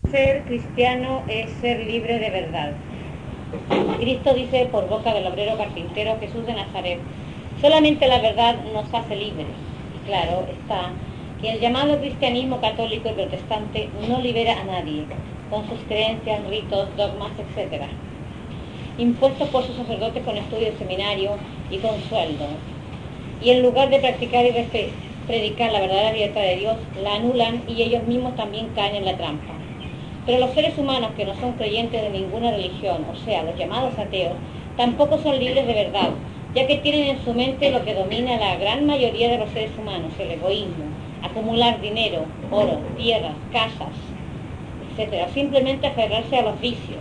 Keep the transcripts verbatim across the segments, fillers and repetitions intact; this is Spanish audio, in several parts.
Ser cristiano es ser libre de verdad. Cristo dice por boca del obrero carpintero Jesús de Nazaret: solamente la verdad nos hace libres. Y claro está que el llamado cristianismo católico y protestante no libera a nadie, con sus creencias, ritos, dogmas, etcétera, impuestos por sus sacerdotes con estudio de seminario y con sueldo. Y en lugar de practicar y predicar la verdadera libertad de Dios, la anulan y ellos mismos también caen en la trampa. Pero los seres humanos que no son creyentes de ninguna religión, o sea, los llamados ateos, tampoco son libres de verdad, ya que tienen en su mente lo que domina a la gran mayoría de los seres humanos: el egoísmo, acumular dinero, oro, tierras, casas, etcétera, o simplemente aferrarse a los vicios.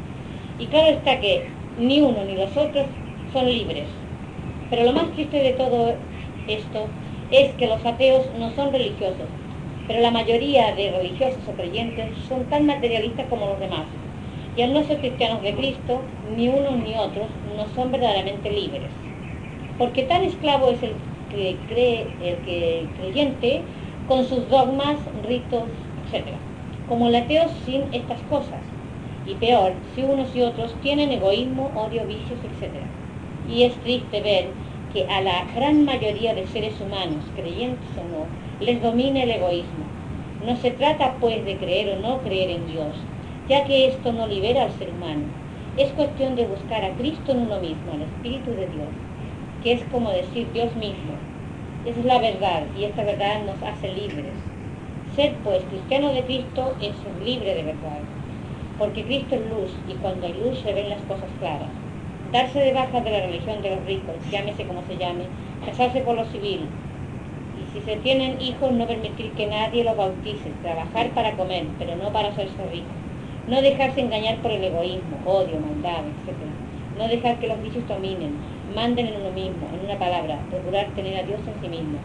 Y claro está que ni uno ni los otros son libres. Pero lo más triste de todo esto es que los ateos no son religiosos, pero la mayoría de religiosos o creyentes son tan materialistas como los demás. Y al no ser cristianos de Cristo, ni unos ni otros no son verdaderamente libres. Porque tan esclavo es el que cree, el que creyente, con sus dogmas, ritos, etcétera, como el ateo sin estas cosas. Y peor, si unos y otros tienen egoísmo, odio, vicios, etcétera. Y es triste ver que a la gran mayoría de seres humanos, creyentes o no, les domina el egoísmo. No se trata pues de creer o no creer en Dios, ya que esto no libera al ser humano. Es cuestión de buscar a Cristo en uno mismo, al Espíritu de Dios, que es como decir Dios mismo. Esa es la verdad, y esta verdad nos hace libres. Ser pues cristiano de Cristo es ser libre de verdad, porque Cristo es luz, y cuando hay luz se ven las cosas claras. Darse de baja de la religión de los ricos, llámese como se llame, casarse por lo civil, y si se tienen hijos, no permitir que nadie los bautice, trabajar para comer, pero no para hacerse rico, no dejarse engañar por el egoísmo, odio, maldad, etcétera, no dejar que los vicios dominen, manden en uno mismo, en una palabra, procurar tener a Dios en sí mismo,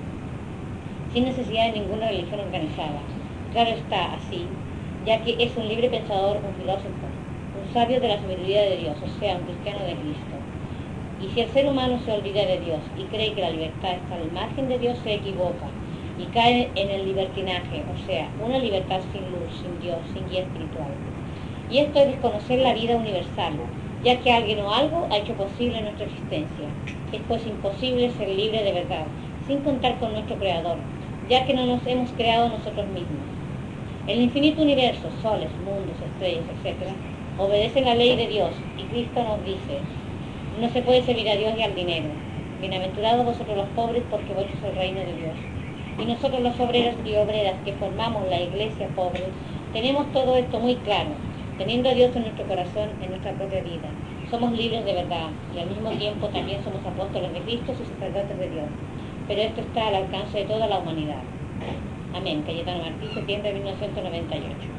sin necesidad de ninguna religión organizada. Claro está, así, ya que es un libre pensador, un filósofo, un sabio de la sabiduría de Dios, o sea, un cristiano de Cristo. Y si el ser humano se olvida de Dios y cree que la libertad está al margen de Dios, se equivoca y cae en el libertinaje, o sea, una libertad sin luz, sin Dios, sin guía espiritual. Y esto es desconocer la vida universal, ya que alguien o algo ha hecho posible nuestra existencia. Es pues imposible ser libre de verdad, sin contar con nuestro Creador, ya que no nos hemos creado nosotros mismos. El infinito universo, soles, mundos, estrellas, etcétera, obedecen la ley de Dios, y Cristo nos dice: no se puede servir a Dios y al dinero. Bienaventurados vosotros los pobres, porque vuestro es el reino de Dios. Y nosotros los obreros y obreras que formamos la iglesia pobre, tenemos todo esto muy claro, teniendo a Dios en nuestro corazón, en nuestra propia vida. Somos libres de verdad, y al mismo tiempo también somos apóstoles de Cristo y sacerdotes de Dios. Pero esto está al alcance de toda la humanidad. Amén. Cayetano Martí, septiembre de mil novecientos noventa y ocho.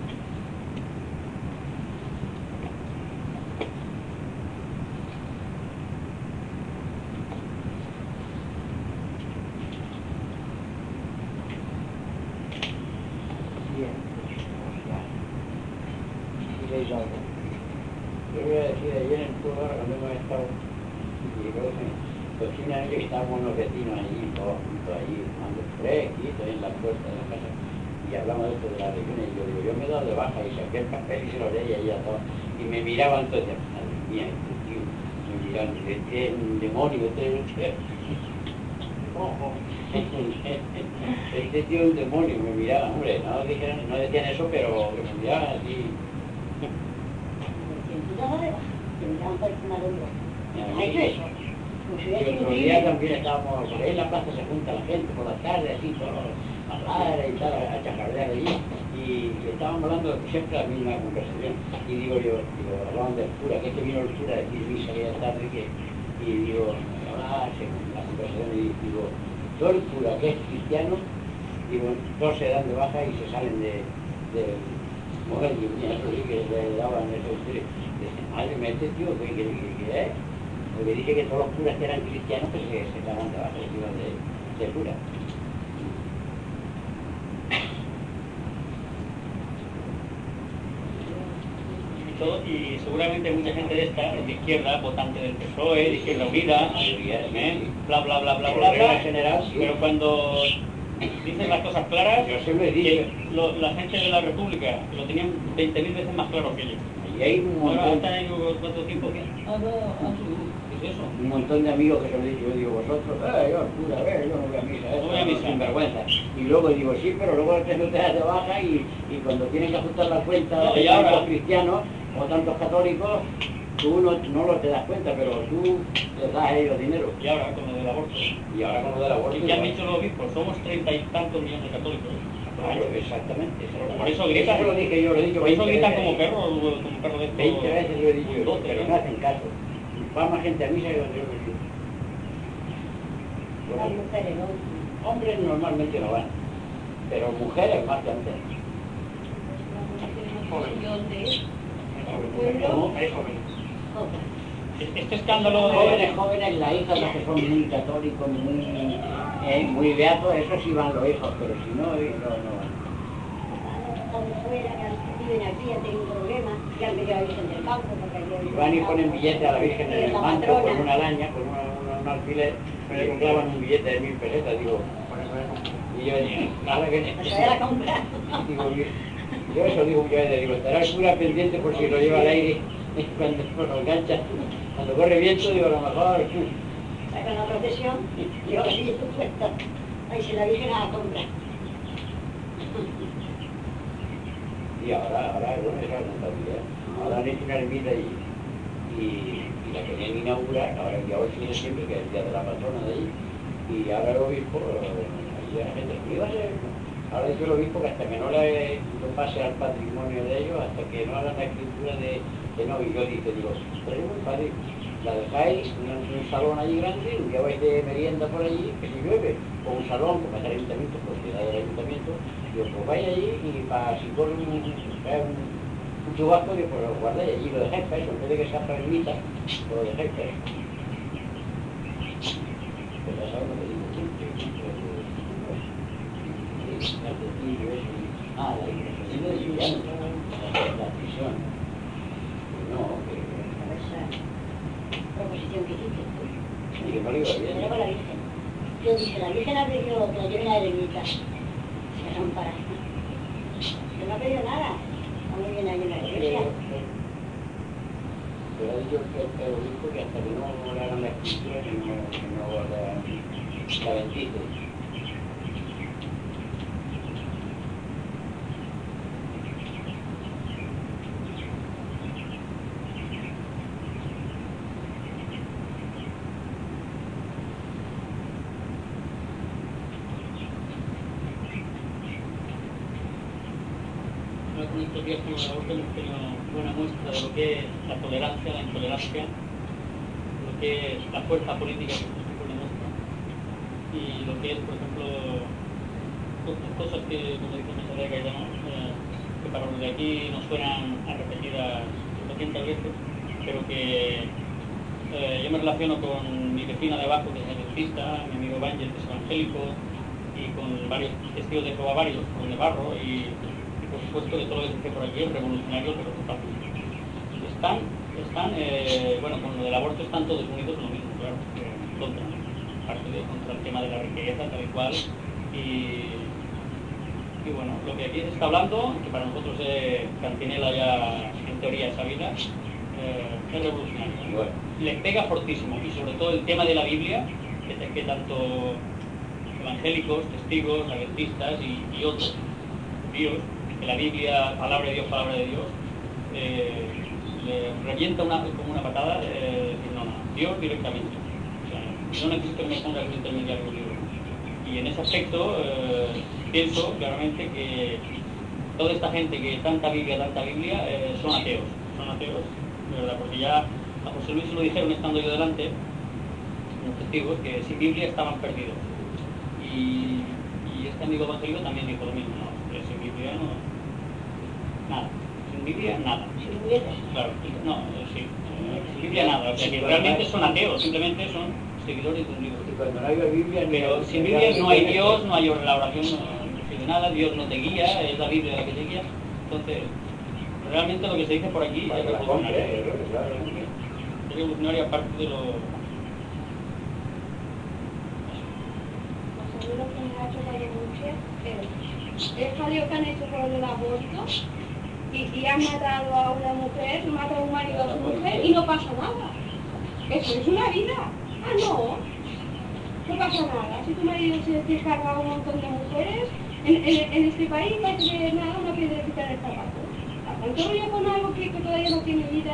Yo voy a decir, ayer en el pueblo, cuando hemos estado, y luego cocina, que estábamos unos vecinos allí, todos juntos allí, tomando fresquito en la puerta de la casa, y hablamos de esto de la religión, y yo digo, yo me he dado de baja y saqué el papel y se lo leí allí a todos, y me miraban todos, y decían, madre mía, este tío, me miraban, este es un demonio, este es un... Este tío es un demonio, me miraban, hombre, no, dijeron, no decían eso, pero que me miraban así. Y otro día también estábamos por ahí en la plaza, se junta la gente por la tarde, así, todo, a hablar y tal, a chacardear allí, y estábamos hablando siempre la misma conversación, y digo yo, digo, hablaban del cura, que es que vino el cura de decir misa aquella tarde, que, y digo, hablaba la conversación, y digo, todo el cura que es cristiano, digo, todos se dan de baja y se salen de, de mujer, y eso sí que le daban eso, madre mía, este tío, ¿qué, qué, qué, qué es? Porque dije que todos los curas que eran cristianos que se, se daban de baja, se iban de, de cura. Y seguramente mucha gente de esta, de izquierda, votante del P S O E, de Izquierda Unida, ¿eh? bla bla bla bla bla, bla, general, sí. Pero cuando Dices las cosas claras. Yo se lo he dicho. Que lo- la gente de la República lo tenían veinte mil veces más claro que ellos. Y hay un Ahora montón, están en cuánto tiempo que. Ah, no, ah, ¿qué es eso? un montón de amigos que se lo he dicho. Yo digo, vosotros, eh, yo, cura, eh, yo no voy a misa, No voy a eso, misa. sin vergüenza. Y luego digo, sí, pero luego te no te das de baja y, y cuando tienen que ajustar la cuenta No, de y ahora- tantos cristianos o tantos católicos, tú no, no lo te das cuenta, pero tú les das a ellos dinero. Y ahora con lo del aborto. Y ahora con lo del aborto... ¿Y qué han igual. dicho los obispos? Somos treinta y tantos millones de católicos. Claro, exactamente. Por eso gritan. Eso lo dije yo, lo he dicho Por eso veinte gritan veces. como perros, como perros de estos. veinte veces lo he dicho yo, doce, pero ¿no? no hacen caso. Va más gente a misa que donde yo lo digo. Las Bueno, mujeres, ¿no? hombres normalmente no van, pero mujeres más que antes. ¿Cómo? Hay jóvenes. Este escándalo de... Jóvenes, jóvenes, las hijas las que son muy católicos, muy, eh, muy beatos, eso sí van los hijos, pero si no, eh, no, no van. Están fuera, que viven aquí, han tenido problemas, que han venido a la Virgen del Campo. Porque aquí Y van y ponen billete a la Virgen en el la manto patrona. con una araña, con una, una- un alfiler, y le clavan un billete de mil pesetas, digo. Y yo digo, nada que... Se vaya a comprar. Digo, yo, yo eso digo muchas veces, digo, estará el cura pendiente por si lo lleva al aire cuando lo engancha, cuando corre viento, digo, a lo mejor... Sacan la procesión, y yo así puesto. Ahí se la Virgen a la compra. Y ahora, ahora, bueno, esa es la contabilidad. Ahora han hecho una ermita allí, y, y la querían inaugurar, ahora el día ocho de septiembre, que es el día de la patrona de allí, y ahora el obispo, eh, allí la gente, iba a ser, ahora dice el obispo que hasta que no le lo pase al patrimonio de ellos, hasta que no hagan la escritura de, de no, y yo dije, digo, pero es muy fácil, la dejáis en un, un salón allí grande, un día vais de merienda por allí, que si llueve, o un salón, porque es el ayuntamiento, propiedad del ayuntamiento, digo, pues vais allí y para si corre un, un, un, un chubasco, digo, pues lo guardáis allí, lo dejáis para eso, en vez de que sea para ermita, pues lo dejáis para eso. Pues ya sabes lo que digo, siempre, siempre, sí, el castillo ese, ah, la iglesia de Villano, la prisión, no, que... Esa proposición que hiciste tú. y que no le iba bien. Pero con la Virgen. Yo dije, la Virgen ha pedido que la lleven a la ermita. Se son para. Yo no ha pedido nada. Está muy bien ahí en la iglesia. Pero ha dicho que el obispo que hasta que no le hagan la escritura, que no, que no la, la bendice. Con estos días con el aborto hemos tenido buena muestra de lo que es la tolerancia, la intolerancia, lo que es la fuerza política que se supone nuestra y lo que es, por ejemplo, otras cosas que, como dice Mensaje Cayetano, eh, que para los de aquí nos suenan a repetidas doscientas veces, pero que eh, yo me relaciono con mi vecina de abajo, que es adventista, mi amigo Bángel, que es evangélico, y con varios testigos de Jehová, varios, con de barro, y por supuesto que todo lo que se dice por aquí es revolucionario, pero total. Están, están eh, bueno, con lo del aborto están todos unidos en lo mismo, claro, en contra, parte de contra el tema de la riqueza, tal y cual, y, y bueno, lo que aquí se está hablando, que para nosotros es Cantinela ya en teoría sabida, eh, es revolucionario. Bueno. Le pega fortísimo, y sobre todo el tema de la Biblia, que, que tanto evangélicos, testigos, adventistas y, y otros judíos, que la Biblia, palabra de Dios, palabra de Dios, eh, le revienta una, como una patada, eh, decir, no, no, Dios directamente. O sea, no necesito que me pongas un intermediario del libro. Y en ese aspecto eh, pienso claramente que toda esta gente que tanta Biblia, tanta Biblia, eh, son ateos. Son ateos, de verdad, porque ya a José Luis se lo dijeron estando yo delante, los testigos, que sin Biblia estaban perdidos. Y, y este amigo evangélico también dijo lo mismo, no, que sin Biblia no... Nada, sin Biblia nada. Si hubiese. Claro, no, sí, sin Biblia nada, o sea que realmente son ateos, simplemente son seguidores de un libro. Y cuando no hay Biblia... Pero sin Biblia no hay Dios, no hay la oración, no sirve de nada, Dios no te guía, es la Biblia la que te guía. Entonces, realmente lo que se dice por aquí es revolucionario. Es revolucionario aparte de lo... Seguro que me ha chocado mucho el jaleo que han hecho con el aborto y, y han matado a una mujer, mata a un marido a su mujer y no pasa nada. Eso es una vida. Ah, no, no pasa nada. Si tu marido se te carga a un montón de mujeres, en, en, en este país parece que nada, una piedrecita en el zapato. ¿Tanto rollo con algo que, que todavía no tiene vida?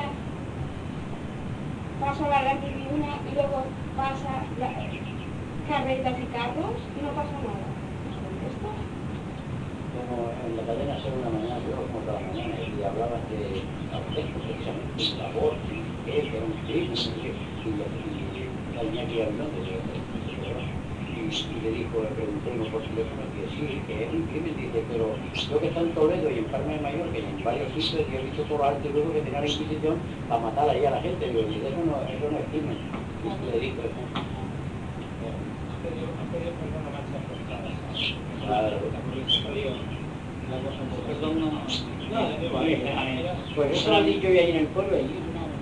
Pasa la gran tribuna y luego pasa la, carretas y carros y no pasa nada. ¿Esto? Como en la cadena Ser una mañana, yo como toda la mañana, y hablaban de abortos, precisamente, de aborto, que era un crimen, y la niña que habló de y, y le dijo, le pregunté uno por teléfono, que sí, que es un crimen, dice, pero yo que está en Toledo y en Palma de Mallorca y en varios sitios, y he visto por alto y luego que tenía la Inquisición para matar ahí a la gente, digo, y eso no, eso no es crimen. Y le dijo, claro. Perdón, no. Pues eso lo han dicho yo ahí en el pueblo, allí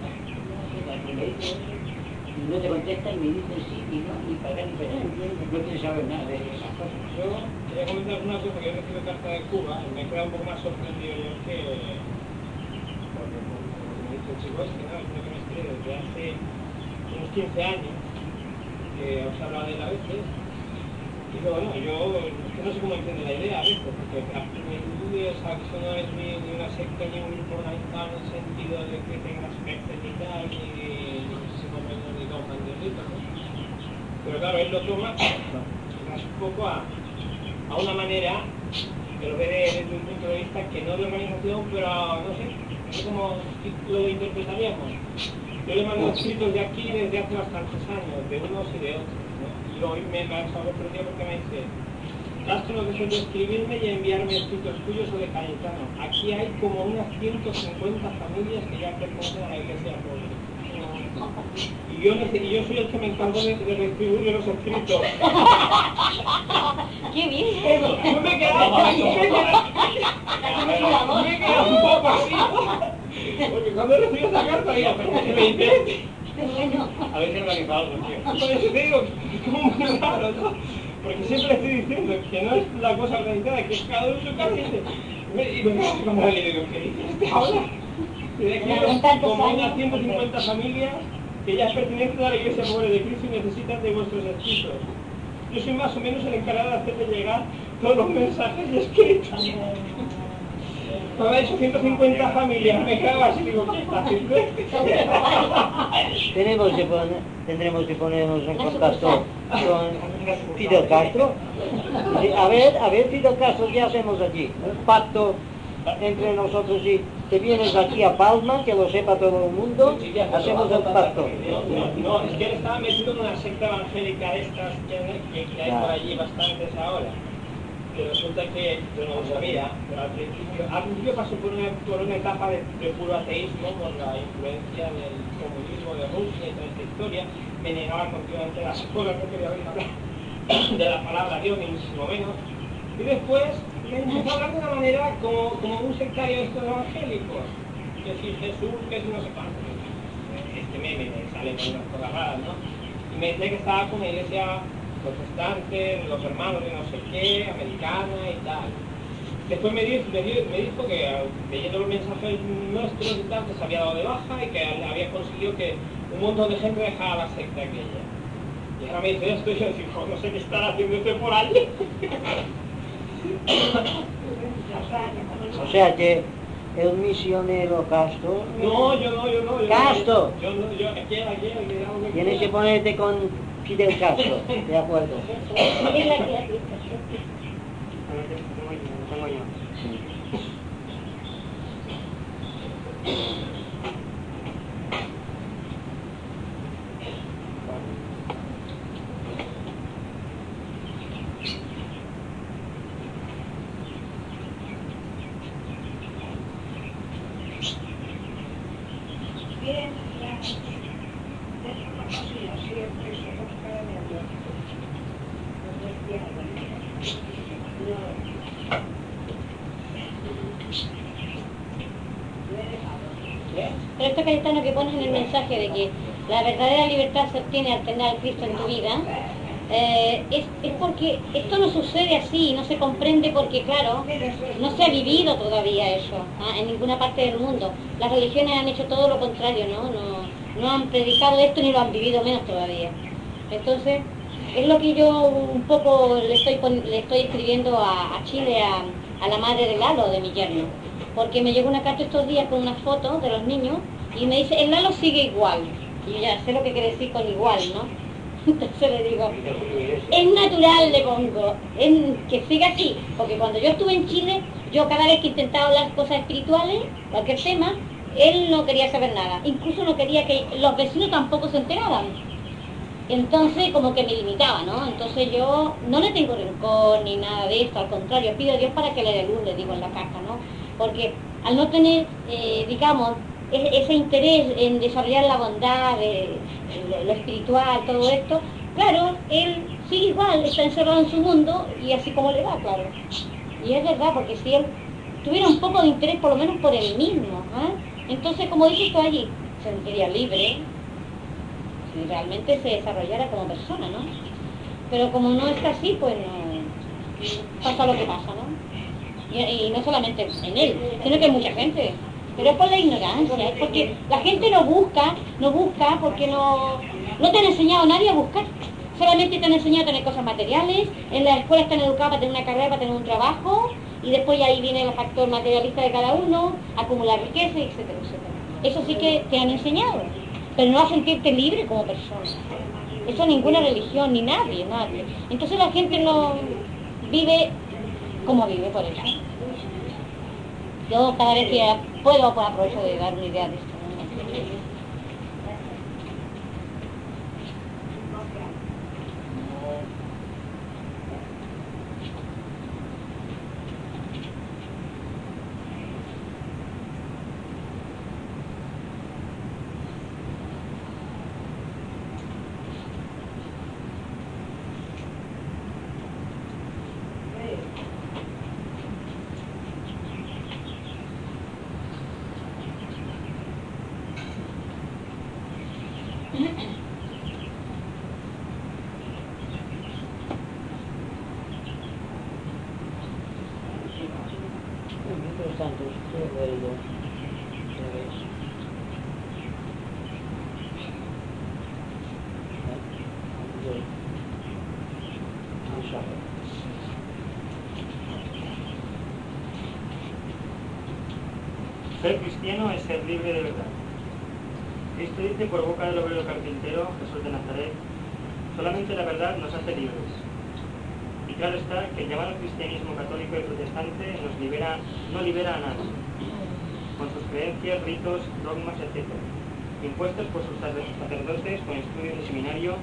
no te contestan ni dicen sí, ni no, ni para acá, ni para allá, no quieren saber nada de esas cosas. Yo quería comentar una cosa, que yo recibo carta de Cuba y me he quedado un poco más sorprendido yo que, porque como me dice el chico este, ¿no? Es lo que me escribe desde hace unos quince años, que os hablaba de él a veces, y que bueno, yo que no sé cómo entiende la idea a veces, porque mi estudio es que eso no es ni, ni una secta ni un grupo organizado en el sentido de que tenga aspectos y tal, ni muchísimo menos ni causa ni delito, ¿no? Pero claro, él lo toma más un poco a, a una manera que lo ve desde un punto de vista que no de organización, pero no sé, no sé cómo lo interpretaríamos. Yo le mando escritos de aquí desde hace bastantes años, de unos y de otros, ¿no? Y hoy me ha sorprendido porque me dice, Castro, lo que soy de escribirme y enviarme escritos tuyos o de Cayetano. Aquí hay como unas ciento cincuenta familias que ya pertenecen a la Iglesia Pobre. Y yo, y yo soy el que me encargo de, de retribuir los escritos. ¡Qué bien! Yo me he quedado, me he quedado, me he quedado un poco así. Porque cuando recibo esa carta, digo, pero ¿qué me dice? A ver si organiza algo, tío. Por eso te digo, es como muy raro, ¿no? Porque siempre estoy diciendo que no es la cosa organizada, que es cada uno su carrete. Y me digo, cuando le digo, ¿qué dices este ahora? Desde que hay como unas ciento cincuenta familias que ya pertenecen a la Iglesia Pobre de Cristo y necesitan de vuestros escritos. Yo soy más o menos el encargado de hacerle llegar todos los mensajes escritos. Me ha dicho ciento cincuenta familias, me cago así, digo, ¿qué está haciendo? Tenemos que poner, tendremos que ponernos en contacto con Fidel Castro. Y a ver, a ver, Fidel Castro, ¿qué hacemos aquí? Un pacto entre nosotros y te vienes aquí a Palma, que lo sepa todo el mundo, hacemos el pacto. No, no, es que él estaba metido en una secta evangélica de estas que, que, que hay por allí bastantes ahora. Que resulta que yo no lo sabía, pero al principio, al principio pasó por una, por una etapa de, de puro ateísmo, por la influencia del comunismo de Rusia y toda esta historia. Me negaba continuamente las cosas, no quería oír hablar de la palabra Dios, ni muchísimo menos. Y después me empezó a hablar de una manera como, como un sectario de estos evangélicos. Que si Jesús, que si no sé cuánto. Este meme me sale con unas cosas raras, ¿no? Y me decía que estaba con la iglesia protestante, los hermanos de no sé qué, americana y tal. Después me dijo, me dijo, me dijo que leyendo los mensajes nuestros y tal, que se había dado de baja y que había conseguido que un montón de gente dejara la secta aquella. Y ahora me dice esto y yo digo, no sé qué estará haciendo este por allí. O sea que el misionero Castro... No, yo no, yo no. Yo ¡Castro! No, yo no, yo aquí, aquí, aquí. Tienes que ponerte con Fidel Castro, ¿de acuerdo? Bien, gracias. Déjame así, siempre se busca de mi amor. No es diablo. No. Pero esto, Cayetano, que pones en el mensaje de que la verdadera libertad se obtiene al tener a Cristo en tu vida, eh, es, es porque esto no sucede así, no se comprende porque, claro, no se ha vivido todavía eso, ¿ah? En ninguna parte del mundo. Las religiones han hecho todo lo contrario, ¿no? No, no han predicado esto ni lo han vivido menos todavía. Entonces, es lo que yo un poco le estoy, le estoy escribiendo a, a Chile, a, a la madre de Lalo, de mi yerno, porque me llegó una carta estos días con unas fotos de los niños y me dice, el Lalo sigue igual. Y yo ya sé lo que quiere decir con igual, ¿no? Entonces le digo, es natural, le pongo, en, que siga así, porque cuando yo estuve en Chile, yo cada vez que intentaba hablar cosas espirituales, cualquier tema, él no quería saber nada, incluso no quería que los vecinos tampoco se enteraran. Entonces como que me limitaba, ¿no? Entonces yo no le tengo rencor ni nada de esto, al contrario, pido a Dios para que le dé luz, le digo en la carta, ¿no? Porque al no tener, eh, digamos, ese interés en desarrollar la bondad, eh, lo espiritual, todo esto, claro, él sigue igual, está encerrado en su mundo y así como le va, claro. Y es verdad, porque si él tuviera un poco de interés por lo menos por él mismo, ¿eh? Entonces, como dices tú allí, se sentiría libre si realmente se desarrollara como persona, ¿no? Pero como no está así, pues no pasa lo que pasa, ¿no? Y, y no solamente en él, sino que hay mucha gente. Pero es por la ignorancia, es porque la gente no busca, no busca porque no, no te han enseñado a nadie a buscar. Solamente te han enseñado a tener cosas materiales, en la escuela están educados para tener una carrera, para tener un trabajo, y después ya ahí viene el factor materialista de cada uno, acumular riqueza, etcétera, etcétera. Eso sí que te han enseñado, pero no a sentirte libre como persona. Eso ninguna religión, ni nadie, nadie. Entonces la gente no vive como vive por eso. Yo cada vez que puedo, pues aprovecho de dar una idea de esto. Ser cristiano es ser libre de verdad. Cristo dice por boca del obrero carpintero, Jesús de Nazaret, solamente la verdad nos hace libres. Y claro está que el llamado cristianismo católico y protestante nos libera, no libera a nadie, con sus creencias, ritos, dogmas, etcétera, impuestos por sus sacerdotes con estudio de seminario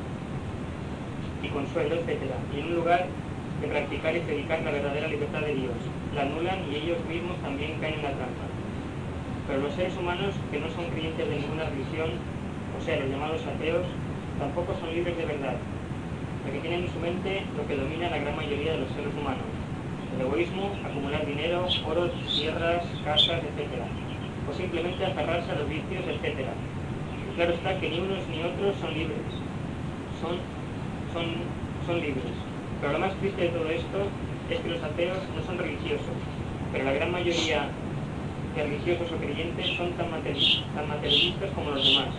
y consuelo, etcétera, y en un lugar de practicar y predicar la verdadera libertad de Dios. La anulan y ellos mismos también caen en la trampa. Pero los seres humanos que no son creyentes de ninguna religión, o sea, los llamados ateos, tampoco son libres de verdad, porque tienen en su mente lo que domina la gran mayoría de los seres humanos: el egoísmo, acumular dinero, oro, tierras, casas, etcétera, o simplemente aferrarse a los vicios, etcétera. Y claro está que ni unos ni otros son libres, son, son, son libres. Pero lo más triste de todo esto es que los ateos no son religiosos, pero la gran mayoría de religiosos o creyentes son tan materialistas como los demás.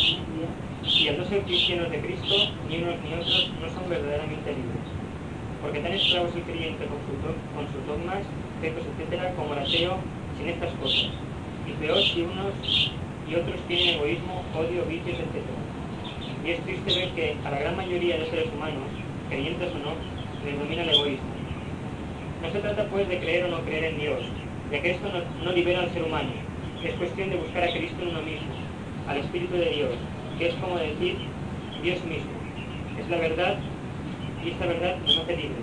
Y al no ser cristianos de Cristo, ni unos ni otros no son verdaderamente libres, porque tan esclavos el creyente con, su con sus dogmas, ritos, etcétera, como el ateo sin estas cosas. Y peor si unos y otros tienen egoísmo, odio, vicios, etcétera. Y es triste ver que a la gran mayoría de seres humanos, creyentes o no, les domina el egoísmo. No se trata pues de creer o no creer en Dios, ya que esto no, no libera al ser humano. Es cuestión de buscar a Cristo en uno mismo, al Espíritu de Dios, que es como decir Dios mismo. Es la verdad, y esta verdad nos hace libres.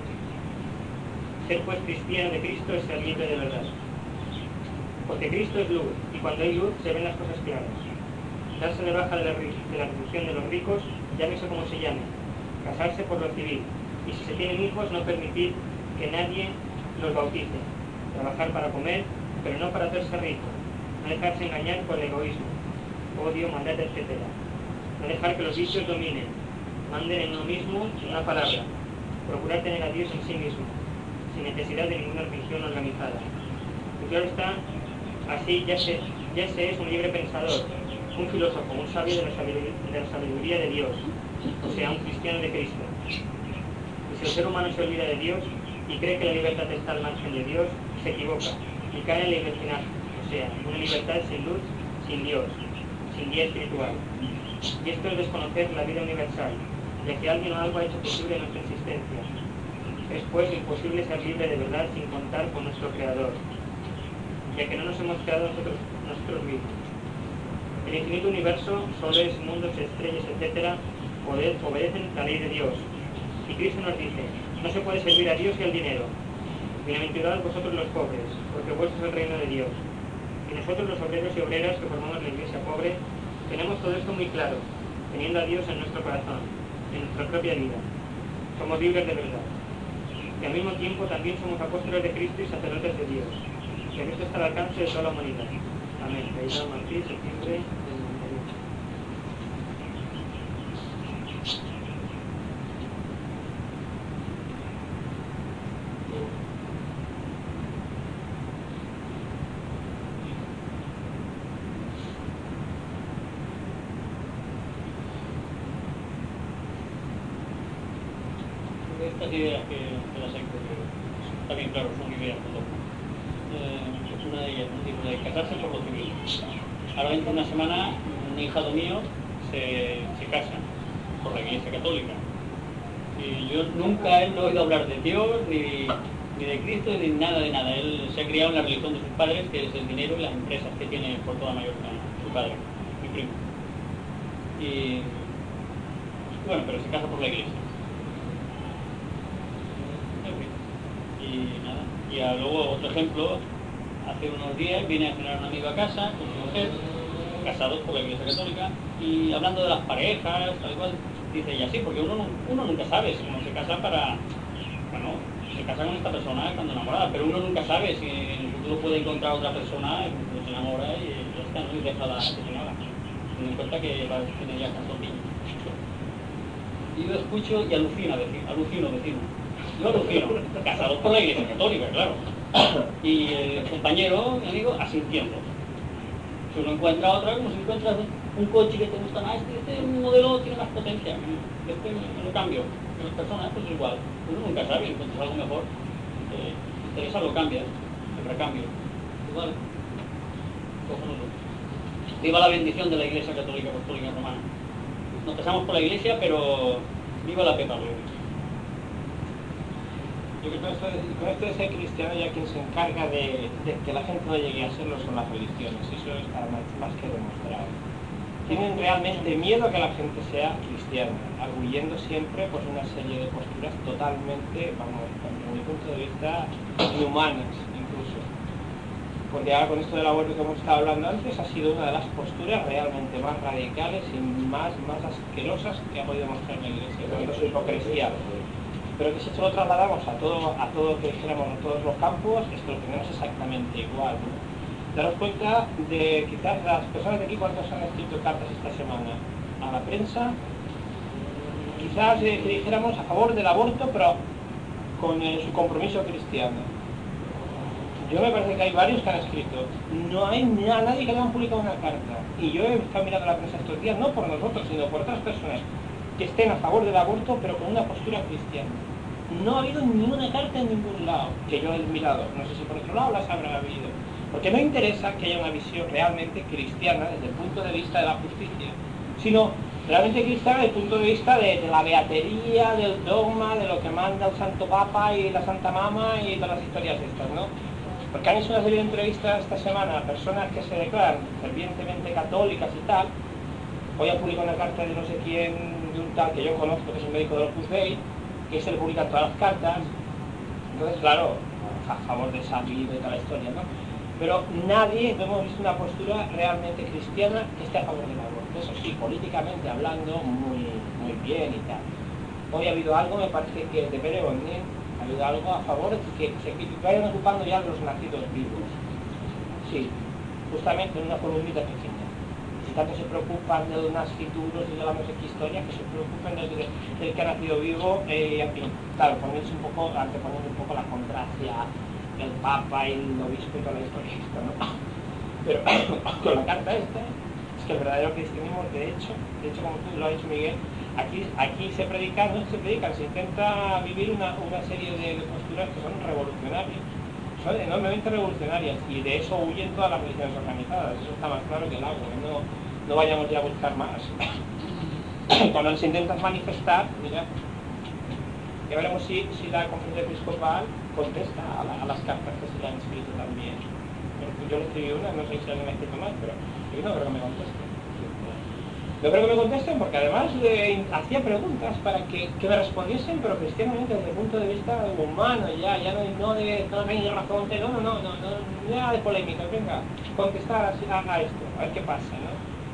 Ser pues cristiano de Cristo es ser libre de verdad. Porque Cristo es luz, y cuando hay luz se ven las cosas claras. Darse de baja de la, de la religión de los ricos, llámese como se llame, casarse por lo civil, y si se tienen hijos no permitir que nadie los bautice. Trabajar para comer, pero no para hacerse rico. No dejarse engañar por el egoísmo, odio, maldad, etcétera. No dejar que los vicios dominen. Manden en uno mismo una palabra. Procurar tener a Dios en sí mismo, sin necesidad de ninguna religión organizada. Y claro está, así ya se, ya se es un libre pensador, un filósofo, un sabio de la sabiduría de, la sabiduría de Dios, o sea, un cristiano de Cristo. Y si el ser humano se olvida de Dios y cree que la libertad está al margen de Dios, se equivoca y cae en libertinaje, o sea, una libertad sin luz, sin Dios, sin guía espiritual. Y esto es desconocer la vida universal, ya que alguien o algo ha hecho posible nuestra existencia. Es pues imposible ser libre de verdad sin contar con nuestro Creador, ya que no nos hemos creado nosotros, nosotros mismos. El infinito universo, soles, mundos, estrellas, etcétera, obedecen la ley de Dios. Y Cristo nos dice, no se puede servir a Dios y al dinero. Bienaventurados vosotros los pobres, porque vuestro es el reino de Dios. Y nosotros los obreros y obreras que formamos la iglesia pobre, tenemos todo esto muy claro, teniendo a Dios en nuestro corazón, en nuestra propia vida. Somos libres de verdad. Y al mismo tiempo también somos apóstoles de Cristo y sacerdotes de Dios. Que Cristo está al alcance de toda la humanidad. Amén. Caída Martí, septiembre del noventa y ocho. Estas ideas que, que las hay, está bien claro, son ideas con eh, una de ellas, un tipo de casarse por lo civil. Ahora dentro de una semana un hijado mío se, se casa por la Iglesia Católica. Y yo nunca he oído hablar de Dios, ni, ni de Cristo, ni nada de nada. Él se ha criado en la religión de sus padres, que es el dinero y las empresas que tiene por toda Mallorca su padre, mi primo. Y bueno, pero se casa por la Iglesia. Y nada, y a luego otro ejemplo, hace unos días viene a cenar un amigo a casa con su mujer, casados por la Iglesia Católica, y hablando de las parejas, tal cual, dice ella, sí, porque uno, uno nunca sabe si uno se casa para, bueno, se casa con esta persona cuando enamorada, pero uno nunca sabe si en el futuro puede encontrar otra persona, y se enamora y ya está, no, y deja la asesinada, teniendo en cuenta que va a tener ya tantos niños. Y yo escucho y alucino, vecino, alucino, vecino. Yo alucino, casado por la Iglesia Católica, claro. Y el compañero, mi amigo, asintiendo. Si uno encuentra otra, como si encuentras un coche que te gusta más, este, este modelo tiene más potencia, este me lo cambio. Las personas, pues igual. Uno nunca sabe, encuentras algo mejor, eh, te interesa, lo cambias, el recambio. Igual, cojonudo. Viva la bendición de la Iglesia Católica Apostólica Romana. Nos casamos por la Iglesia, pero viva la Pepa, luego. Yo creo que esto de, con esto de ser cristiano ya quien se encarga de, de que la gente no llegue a serlo son las religiones, eso está más, más que demostrado. Tienen realmente miedo a que la gente sea cristiana, arguyendo siempre pues, una serie de posturas totalmente, vamos, desde mi punto de vista, inhumanas incluso. Porque ahora con esto del aborto que hemos estado hablando antes, ha sido una de las posturas realmente más radicales y más, más asquerosas que ha podido mostrar la Iglesia, con su hipocresía. Pero que si esto lo trasladamos a todo, a todo lo que dijéramos, a todos los campos, esto lo tenemos exactamente igual, ¿no? Daros cuenta de quizás las personas de aquí cuántos han escrito cartas esta semana a la prensa, quizás eh, que dijéramos a favor del aborto, pero con eh, su compromiso cristiano. Yo me parece que hay varios que han escrito, no hay a nadie que le han publicado una carta. Y yo he estado mirando la prensa estos días, no por nosotros, sino por otras personas que estén a favor del aborto, pero con una postura cristiana. No ha habido ni una carta en ningún lado que yo he mirado. No sé si por otro lado las habrá habido. Porque no interesa que haya una visión realmente cristiana desde el punto de vista de la justicia, sino realmente cristiana desde el punto de vista de, de la beatería, del dogma, de lo que manda el Santo Papa y la Santa Mama y todas las historias estas, ¿no? Porque han hecho una serie de entrevistas esta semana a personas que se declaran fervientemente católicas y tal. Hoy ha publicado una carta de no sé quién, de un tal que yo conozco, que es un médico del Opus Dei, que se le publican todas las cartas. Entonces, claro, a favor de esa vida y toda la historia, ¿no? Pero nadie, no hemos visto una postura realmente cristiana que esté a favor del aborto. Eso sí, políticamente hablando, muy, muy bien y tal. Hoy ha habido algo, me parece que de Pere Bonín, ha habido algo a favor de que se vayan ocupando ya los nacidos vivos. Sí, justamente en una columnita pequeña. tanto se preocupan de unas futuros y de la no sé qué historia, que se preocupen del, del que ha nacido vivo, eh, y aquí, claro, poniéndose un poco, anteponiendo un poco la contracia del Papa y el obispo y toda la historia esta, ¿no? Pero con la carta esta, es que el verdadero cristianismo, de hecho, de hecho como tú lo has dicho, Miguel, aquí, aquí se predica, no se predica, se intenta vivir una, una serie de, de posturas que son revolucionarias, son enormemente revolucionarias, y de eso huyen todas las religiones organizadas, eso está más claro que el agua, no, no vayamos ya a buscar más. Cuando se intentas manifestar, mira, ya veremos si, si la conferencia episcopal contesta a, la, a las cartas que se le han escrito también. Yo le escribí una, no sé si alguien me ha escrito más, pero yo no creo que me contesten. No creo que me contesten porque además le hacía preguntas para que, que me respondiesen, pero cristianamente desde el punto de vista humano, ya, ya no, no de no hay razón, no, no, no, no, no, nada de polémica, venga, contestar así, a, a esto, a ver qué pasa, ¿no?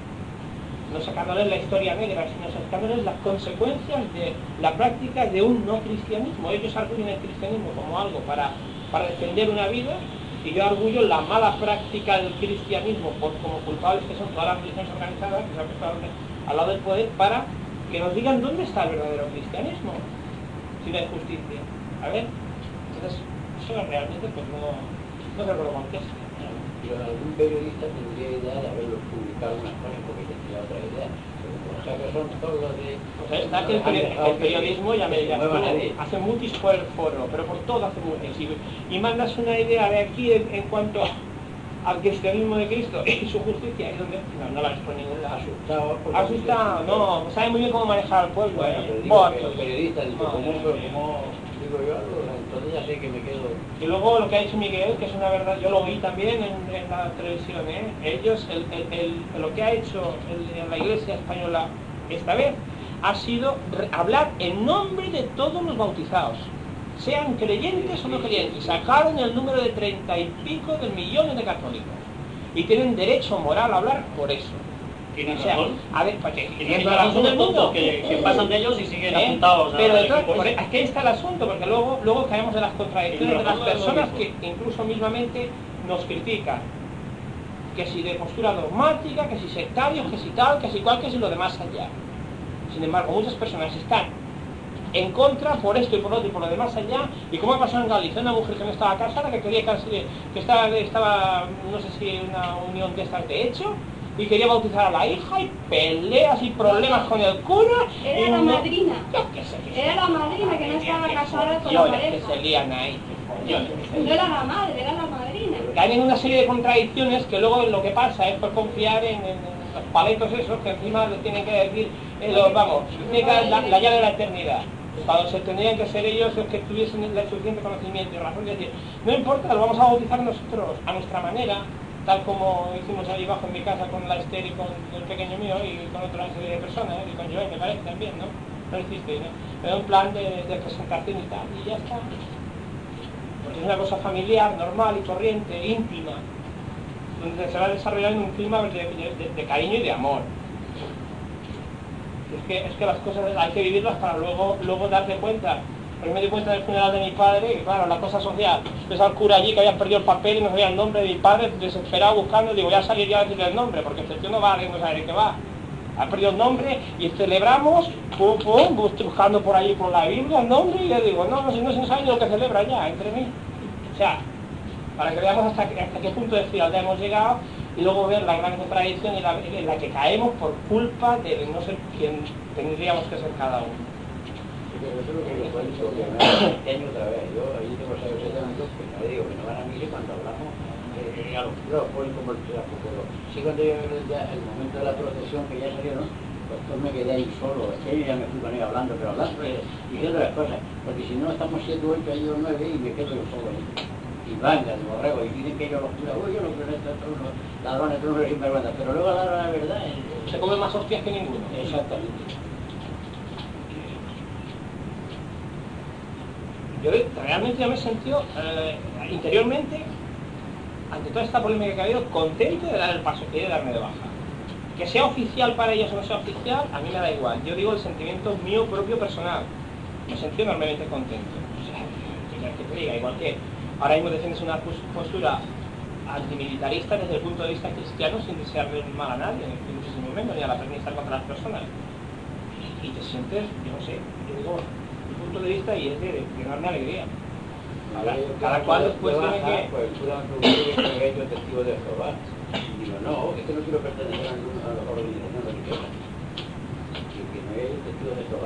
No sacándoles la historia negra, sino sacándoles las consecuencias de la práctica de un no cristianismo. Ellos arguyen el cristianismo como algo para, para defender una vida, y yo arguyo la mala práctica del cristianismo por, como culpables que son todas las religiones organizadas que se han puesto al lado del poder, para que nos digan dónde está el verdadero cristianismo, si no hay justicia. A ver, entonces, eso realmente pues no, no creo que lo conteste. Pero algún periodista tendría idea de haberlo publicado unas cosas porque tendría otra idea. O sea que son todos los de... O sea, está que el, peri el periodismo, ya me dirás, hace mutis por el foro, pero por todo hace mutis. Y, y mandas una idea de aquí en, en cuanto al cristianismo de Cristo y su justicia, y donde no, no la ves por ningún lado. Asustado. Asustado, no, sabe muy bien cómo manejar al pueblo. Bueno, ¿eh? pero digo Bueno, que los periodistas, digo, no, como, no, pero como digo yo algo, entonces ya sé que me quedo... Y luego lo que ha dicho Miguel, que es una verdad, yo lo vi también en, en la televisión, ¿eh? Ellos, el, el, el, lo que ha hecho el, la Iglesia española esta vez, ha sido hablar en nombre de todos los bautizados, sean creyentes o no creyentes. Sacaron el número de treinta y pico de millones de católicos, y tienen derecho moral a hablar por eso. Tienen O sea, razón. a ver, ¿para qué? Tienen razón del mundo, que, que pasan de ellos y siguen ¿Eh? apuntados. Pero a, de todas, por por, es que ahí está el asunto, porque luego, luego caemos en las contradicciones de las personas que incluso mismamente nos critican. Que si de postura dogmática, que si sectarios, que si tal, que si cual, que si lo demás allá. Sin embargo, muchas personas están en contra por esto y por lo otro y por lo demás allá. Y como ha pasado en Galicia, una mujer que no estaba casada, que quería que, que estaba, estaba, no sé si una unión de estas de hecho, y quería bautizar a la hija, y peleas y problemas con el cura. Era y la no, madrina. Yo qué sé. Que Era la madrina que no estaba casada con la yo que pareja. se lían ahí. Yo que se No lían. era la madre, era la madrina. Hay en una serie de contradicciones que luego lo que pasa es por confiar en, en los paletos esos que encima le tienen que decir, eh, los, vamos, tiene que dar la, la llave de la eternidad. Cuando se tendrían que ser ellos los que tuviesen el suficiente conocimiento y razón de decir, no importa, lo vamos a bautizar nosotros a nuestra manera, tal como hicimos ahí abajo en mi casa con la Esther y con el pequeño mío y con otra serie de personas, ¿eh? Y con Joel me parece también, ¿no? No lo hiciste, ¿no? Era un plan de, de presentación y tal, y ya está. Porque es una cosa familiar, normal y corriente, íntima, donde se va a desarrollar en un clima de, de, de, de cariño y de amor. Es que, es que las cosas hay que vivirlas para luego, luego darte cuenta. Porque me di cuenta del funeral de mi padre, que claro, la cosa social, ves al cura allí que había perdido el papel y no sabía el nombre de mi padre, desesperado buscando, digo, ya saliría a decirle el nombre, porque este tío no vale, no sabe de qué va. Ha perdido el nombre y celebramos, pum, pum, buscando por allí por la Biblia el nombre, y le digo, no, no, si no se sabe ni lo que celebra ya, entre mí. O sea, para que veamos hasta, hasta qué punto de frialdad hemos llegado, y luego ver la gran contradicción en la, en la que caemos por culpa de no ser quien tendríamos que ser cada uno. Pero eso es lo que yo cuento, que me año otra vez. Yo ahí tengo esos amigos que no digo que no van a misa cuando hablamos eh, a los curas, pues como el trabajo, pero sí cuando yo ya el momento de la procesión que ya salieron, pues pues me quedé ahí solo, es que yo ya me fui con ellos hablando, pero hablando, eh, diciendo las cosas, porque si no estamos siete, ocho, ellos nueve y me quedo yo solo ahí. Y van de borrego y dicen que ellos los curas, uy, yo los curas, son unos ladrones, son unos sinvergüenzas, pero luego a la hora de la verdad... Eh, se comen más hostias que ninguno. Exactamente. Yo realmente ya me he sentido eh, interiormente, ante toda esta polémica que ha habido, contento de dar el paso, que de darme de baja. Que sea oficial para ellos o no sea oficial, a mí me da igual. Yo digo el sentimiento mío propio personal. Me sentí enormemente contento. O sea, que te diga, igual que ahora mismo defiendes una postura antimilitarista desde el punto de vista cristiano sin desearle mal a nadie en ese momento, ni a la estar contra las personas. Y te sientes, yo no sé, yo digo, mi punto de vista y es de, de enorme alegría. Ahora, cada cual después tiene que... Pues el cura me preguntó que yo testigo de Jehová. Y digo, no, es que no quiero pertenecer a ninguna organización religiosa. Y que no hay testigo de Jehová.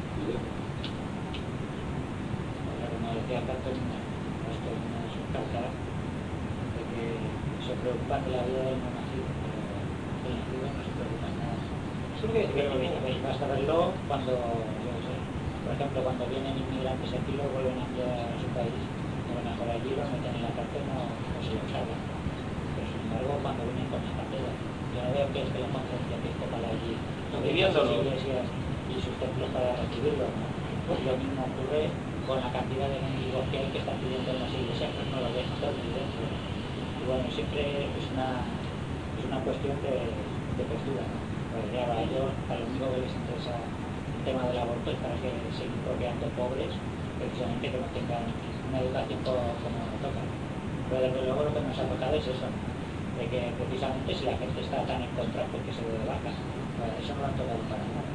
Como decía tanto en una de sus cartas, de que se preocupan de la vida del no nacido, pero del nacido no se preocupan nada. Eso que, Pero basta verlo cuando, yo no sé, por ejemplo, cuando vienen inmigrantes aquí, los vuelven a enviar a su país, vuelven a por allí, los meten en la cárcel, no, no se los salvan. Pero sin embargo, cuando vienen con esta prueba, yo no veo que es que la conferencia episcopal allí, viviendo sus iglesias y sus templos para recibirlo, ¿no? Pues lo mismo ocurre con la cantidad de enemigos que hay que están pidiendo en las iglesias, pues no lo dejan todo dentro. Y bueno, siempre es una, es una cuestión de, de postura, ¿no? Pues ya a ellos, para lo único que les interesa el tema del aborto es para que sigan procreando pobres, precisamente que no tengan una educación como, como toca. Pero desde luego lo que nos ha tocado es eso, de que precisamente si la gente está tan en contra, porque se debe bajar, pues eso no lo han tocado para nada.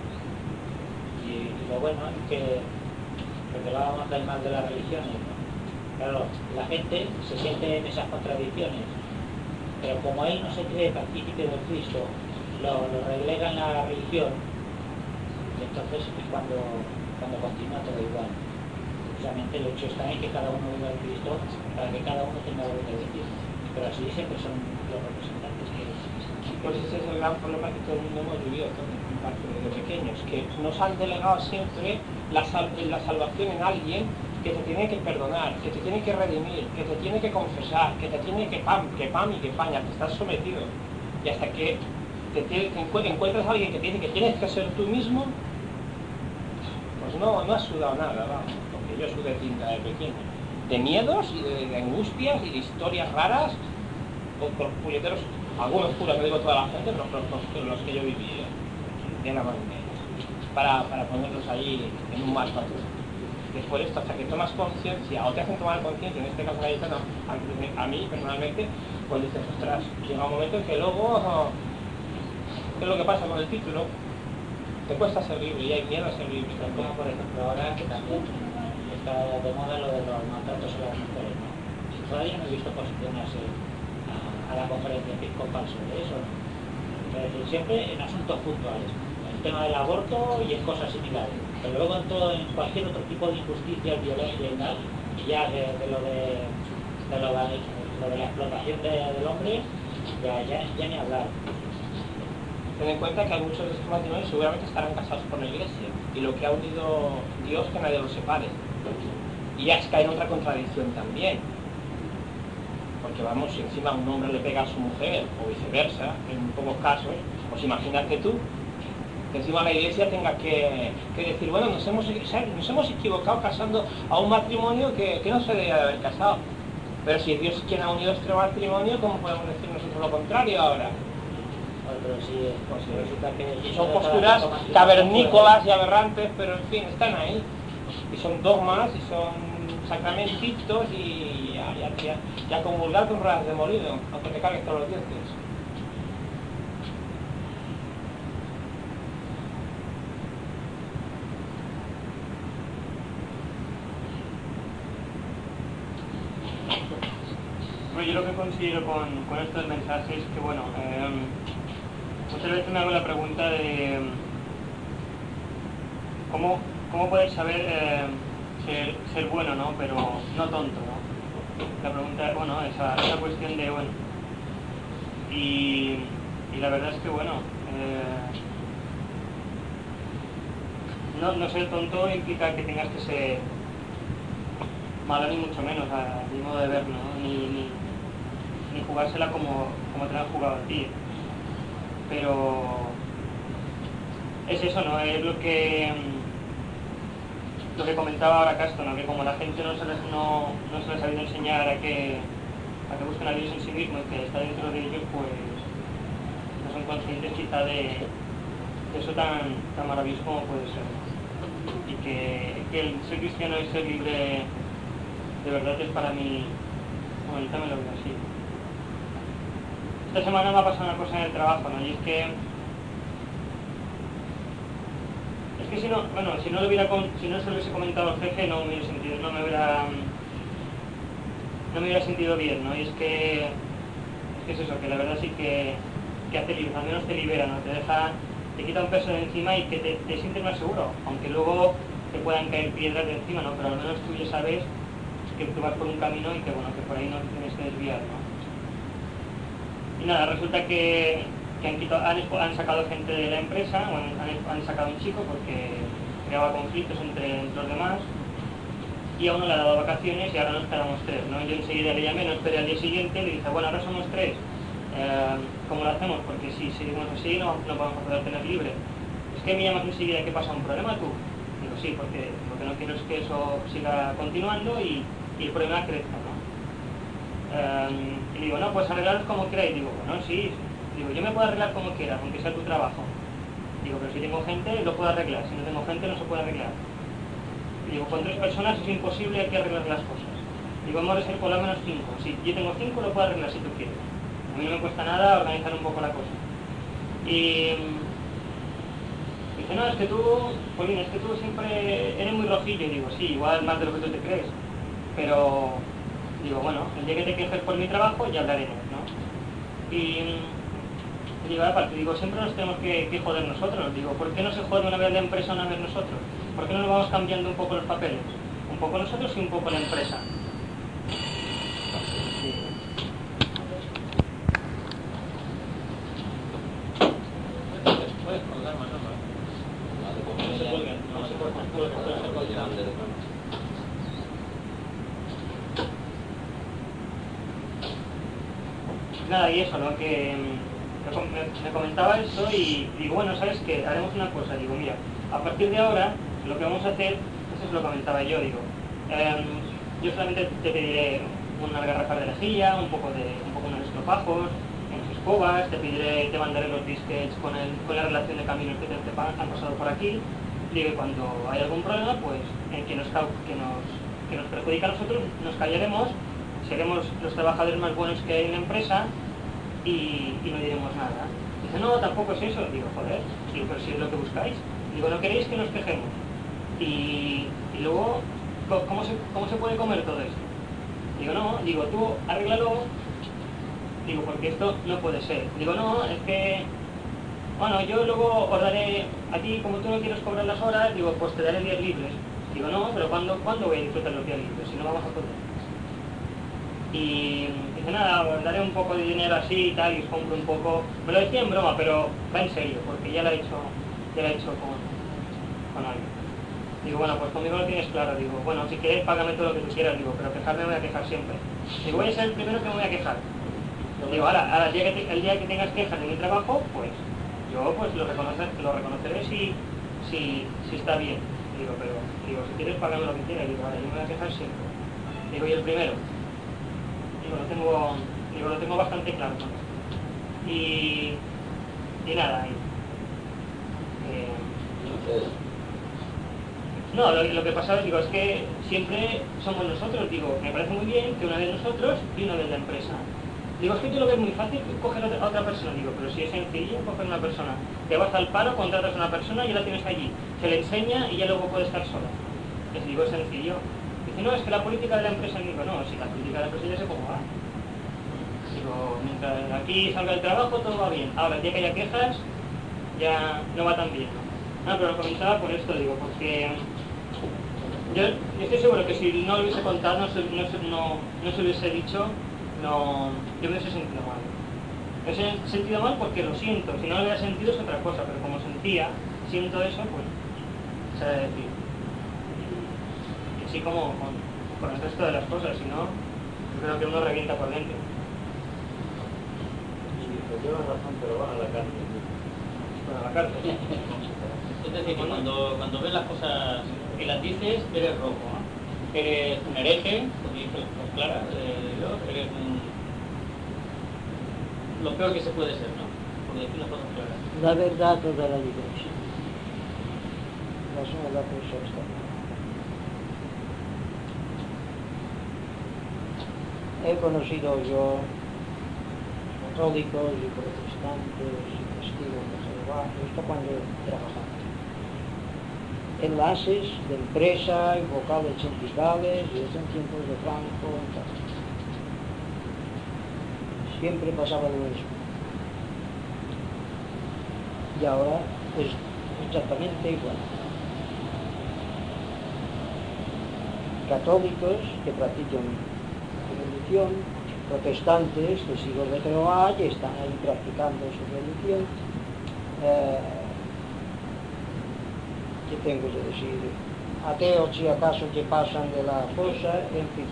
Y, y lo bueno es que, porque hablábamos del mal de las religiones, ¿no? Claro, la gente se siente en esas contradicciones, pero como él no se cree partícipe del Cristo, lo, lo relega en la religión, y entonces es cuando, cuando continúa todo igual. Precisamente el hecho está en que cada uno viva el Cristo para que cada uno tenga algo que decir, pero así siempre son los representantes que... Pues ese es el gran problema que todo el mundo hemos vivido en parte desde pequeños, que nos han delegado siempre la, sal, la salvación en alguien que te tiene que perdonar, que te tiene que redimir, que te tiene que confesar, que te tiene que pam, que pam y que paña, que estás sometido. Y hasta que te, te, te encuentras a alguien que te dice que tienes que ser tú mismo, pues no, no has sudado nada, vamos, porque yo sudé tinta de pequeño. De miedos y de, de angustias y de historias raras, con, con puñeteros, algunos curas, no digo toda la gente, pero los, los que yo viví, de la manera, para, para ponerlos ahí en un marco. Después de esto, hasta que tomas conciencia, o te hacen tomar conciencia, en este caso Cayetano, a, a mí personalmente, pues dices, ostras, llega un momento en que luego, ¿qué es lo que pasa con el título? Te cuesta ser libre y hay miedo a ser libre. Como por ejemplo ahora que también está de moda lo de los maltratos a las mujeres, ¿no? Todavía no he visto posicionarse a, a la conferencia episcopal sobre eso, ¿no? Es decir, siempre en asuntos puntuales, el tema del aborto y en cosas similares, pero luego en, todo, en cualquier otro tipo de injusticia, violencia y tal, y ya de, de lo de, de lo, de, lo de la explotación de, del hombre, ya, ya, ya ni hablar. Ten en cuenta que muchos de estos matrimonios seguramente estarán casados por la iglesia y lo que ha unido Dios que nadie los separe. Y ya cae en otra contradicción también. Porque vamos, si encima un hombre le pega a su mujer o viceversa, en pocos casos, pues imagínate tú que encima la iglesia tenga que, que decir, bueno, nos hemos, nos hemos equivocado casando a un matrimonio que, que no se debe haber casado. Pero si Dios es quien ha unido este matrimonio, ¿cómo podemos decir nosotros lo contrario ahora? Pero sí, pues resulta que son posturas cavernícolas y aberrantes, pero en fin, están ahí. Y son dogmas y son sacramentitos y ya, ya, ya, ya comulgar con ruedas de molido, aunque te cargues todos los dientes. Bueno, yo lo que considero con, con estos mensajes es que, bueno, eh, muchas veces me hago la pregunta de cómo, cómo poder saber eh, ser, ser bueno, ¿no? Pero no tonto, ¿no? La pregunta, bueno, esa, esa cuestión de, bueno, y, y la verdad es que, bueno, eh, no, no ser tonto implica que tengas que ser malo ni mucho menos, a mi modo de ver, ¿no? Ni, ni, ni jugársela como, como te la han jugado a ti. Pero es eso, ¿no? Es lo que lo que comentaba ahora Castro, ¿no? Que como la gente no se les, no, no se les ha sabido enseñar a que, a que busquen a Dios en sí mismo y que está dentro de ellos, pues no son conscientes quizá de, de eso tan, tan maravilloso como puede ser. Y que, que el ser cristiano y ser libre de verdad es para mí, bueno, yo también lo veo así. esta semana me ha pasado una cosa en el trabajo, ¿no? Y es que... Es que si no, bueno, si no lo hubiera, si no se lo hubiese comentado al jefe, no me hubiera sentido, no me hubiera... No me hubiera sentido bien, ¿no? Y es que... Es que es eso, que la verdad sí que... Que hace libre, al menos te libera, ¿no? Te deja... Te quita un peso de encima y que te, te sientes más seguro, aunque luego te puedan caer piedras de encima, ¿no? Pero al menos tú ya sabes que tú vas por un camino y que, bueno, que por ahí no te tienes que desviar, ¿no? Y nada, resulta que, que han, quitado, han, han sacado gente de la empresa, o han, han sacado un chico porque creaba conflictos entre, entre los demás, y a uno le ha dado vacaciones y ahora nos quedamos tres, ¿no? Yo enseguida le llamé, no esperé al día siguiente, le dije, bueno, ahora somos tres, eh, ¿cómo lo hacemos? Porque si seguimos así no, no vamos a poder tener libre. Es que me llamas enseguida, ¿qué pasa? ¿Un problema tú? Digo, sí, porque lo que no quiero es que eso siga continuando y, y el problema crezca, ¿no? Um, y digo, no, pues arreglaros como queráis. Digo, bueno, sí, digo, yo me puedo arreglar como quiera, aunque sea tu trabajo. Digo, pero si tengo gente, lo puedo arreglar, si no tengo gente, no se puede arreglar. Digo, con tres personas es imposible, hay que arreglar las cosas. Digo, vamos a ser por lo menos cinco. Si yo tengo cinco, lo puedo arreglar si tú quieres. A mí no me cuesta nada organizar un poco la cosa. Y dice, no, es que tú, Polín, es que tú siempre eres muy rojillo. Y digo, sí, igual más de lo que tú te crees. Pero, digo, bueno, el día que te quejes por mi trabajo, ya hablaremos, ¿no? Y, y digo, aparte, digo, siempre nos tenemos que, que joder nosotros. Digo, ¿por qué no se jode una vez la empresa, una vez nosotros? ¿Por qué no nos vamos cambiando un poco los papeles? Un poco nosotros y un poco la empresa. Nada, y eso, ¿no? Que me, me comentaba esto y digo, bueno, ¿sabes qué? Haremos una cosa. Digo, mira, a partir de ahora, lo que vamos a hacer, eso es lo que comentaba yo, digo, eh, yo solamente te pediré unas garrafas de lejía, un poco de un poco unos estropajos, unas escobas, te pediré, te mandaré los disquets con, el, con la relación de caminos que te, te han pasado por aquí. Digo, y cuando hay algún problema, pues, eh, que, nos, que, nos, que nos perjudica a nosotros, nos callaremos, seremos los trabajadores más buenos que hay en la empresa y, y no diremos nada. Dice, no, tampoco es eso. Digo, joder, digo, pero si es lo que buscáis. Digo, no queréis que nos quejemos. Y, y luego, ¿cómo se, ¿cómo se puede comer todo esto? Digo, no, digo, tú arréglalo. Digo, porque esto no puede ser. Digo, no, es que, bueno, yo luego os daré, a ti, como tú no quieres cobrar las horas, digo, pues te daré días libres. Digo, no, pero ¿cuándo, ¿cuándo voy a disfrutar los días libres? Si no vamos a poder. Y dice, nada, os daré un poco de dinero así y tal, y os compro un poco. Me lo decía en broma, pero va en serio, porque ya lo he hecho, ya lo he hecho con, con alguien. Digo, bueno, pues conmigo lo tienes claro. Digo, bueno, si quieres, págame todo lo que tú quieras. Digo, pero quejarme me voy a quejar siempre. Digo, voy a ser el primero que me voy a quejar. Digo, ahora, ahora el, día que te, el día que tengas quejas de mi trabajo, pues yo pues lo, reconocer, lo reconoceré si, si, si está bien. Digo, pero digo, si quieres, págame lo que quieras. Digo, ahora yo me voy a quejar siempre. Digo, y el primero. Digo, lo tengo, digo, lo tengo bastante claro. Y, y nada, y, eh, no, lo, lo que pasa es, digo, es que siempre somos nosotros. Digo, me parece muy bien que una vez nosotros y una vez la empresa. Digo, es que tú lo ves muy fácil coger a otra persona. Digo, pero si es sencillo coger una persona. Te vas al paro, contratas a una persona y ya la tienes allí. Se le enseña y ya luego puede estar sola. Les digo, es sencillo. Dice, no, es que la política de la empresa. Digo, no, si la política de la empresa ya sé cómo va. Digo, mientras aquí salga el trabajo, todo va bien. Ahora, el día que haya quejas, ya no va tan bien. No, pero lo comentaba por esto, digo, porque yo, yo estoy seguro que si no lo hubiese contado, no se, no, no, no se hubiese dicho, no, yo me hubiese sentido mal. Me hubiese sentido mal porque lo siento. Si no lo hubiera sentido es otra cosa, pero como sentía, siento eso, pues, se debe decir. Y así como con, con el resto de las cosas, si no, yo creo que uno revienta por dentro. Llevan razón, pero van a la cárcel. Bueno, a la cárcel. Es decir, que cuando, cuando ves las cosas que las dices, eres rojo, ¿no? Eres un hereje, porque dices las cosas claras, eh, yo, eres un... lo peor que se puede ser, ¿no? Por decir las cosas claras. La verdad toda la libertad. La sola persona está. He conocido yo católicos y protestantes y testigos de Jehová, esto cuando trabajamos. Enlaces de empresa y vocales sindicales, y eso en tiempos de Franco y tal. Siempre pasaba lo mismo. Y ahora es exactamente igual. Católicos que practican religión, protestantes, testigos de Jehová, que están ahí practicando su religión. Eh, ¿Qué tengo que decir? Ateos, si acaso, que pasan de la cosa, en fin.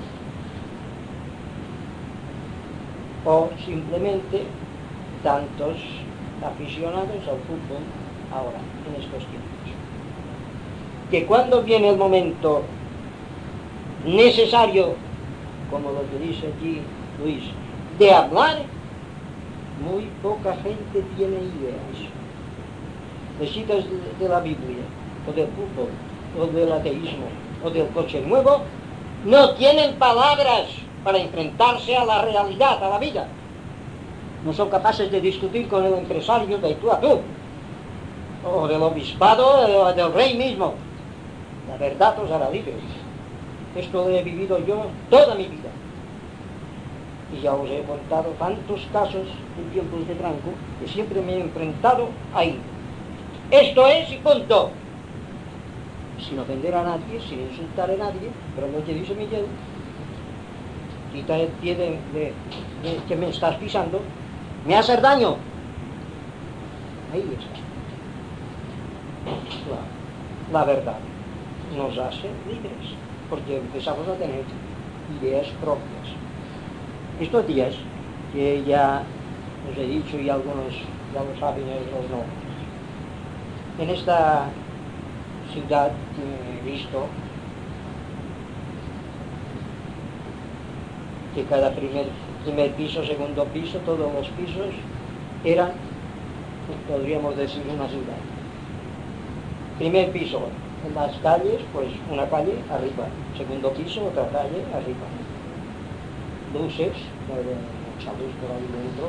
O simplemente tantos aficionados al fútbol ahora, en estos tiempos. Que cuando viene el momento necesario, como lo que dice aquí Luis, de hablar, muy poca gente tiene ideas. De citas de, de la Biblia, o del fútbol, o del ateísmo, o del coche nuevo, no tienen palabras para enfrentarse a la realidad, a la vida. No son capaces de discutir con el empresario de tú a tú, o del obispado, o del rey mismo. La verdad os hará libres. Esto lo he vivido yo toda mi vida. Y ya os he contado tantos casos en tiempos de Franco que siempre me he enfrentado ahí. Esto es y punto. Sin ofender a nadie, sin insultar a nadie, pero lo que dice Miguel, quita el pie de, de, de que me estás pisando, me hace daño. Ahí está. La, la verdad nos hace libres, porque empezamos a tener ideas propias. Estos días, que ya os he dicho y algunos ya lo saben y otros no, en esta ciudad que he visto que cada primer, primer piso, segundo piso, todos los pisos eran, podríamos decir, una ciudad. Primer piso, en las calles, pues una calle arriba, segundo piso, otra calle arriba. Luces, mucha luz por ahí dentro.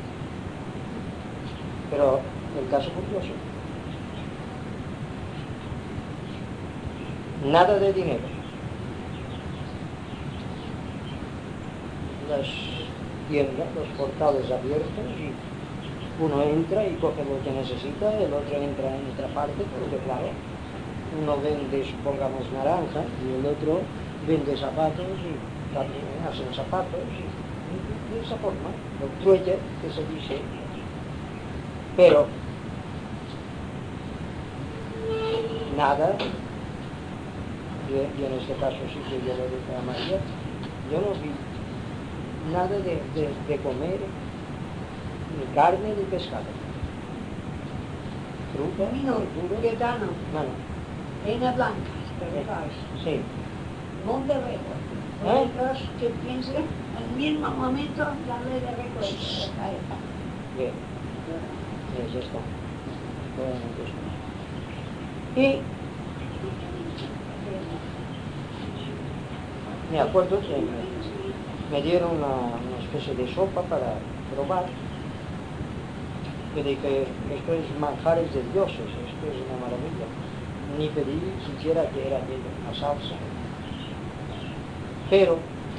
Pero el caso curioso, nada de dinero. Las tiendas, los portales abiertos, y uno entra y coge lo que necesita, el otro entra en otra parte, porque claro, uno vende, supongamos, naranja, y el otro vende zapatos y también hacen zapatos, y de esa forma, el trueque que se dice. Pero nada, y en este caso sí que yo lo dije a María, yo no vi nada de, de, de comer, ni carne ni pescado. Fruta, Camino, Gaetano, bueno, Reina Blanca, ¿sabes? sí. Monte Record. ¿Eh? Otros que piensen en el mismo momento la ley de Record. Bien, bien, ya está. Bueno, pues, y me acuerdo que me, me dieron una, una especie de sopa para probar. Yo dije, esto es manjares de dioses, esto es una maravilla. Ni pedí siquiera que era aquello, una salsa. Pero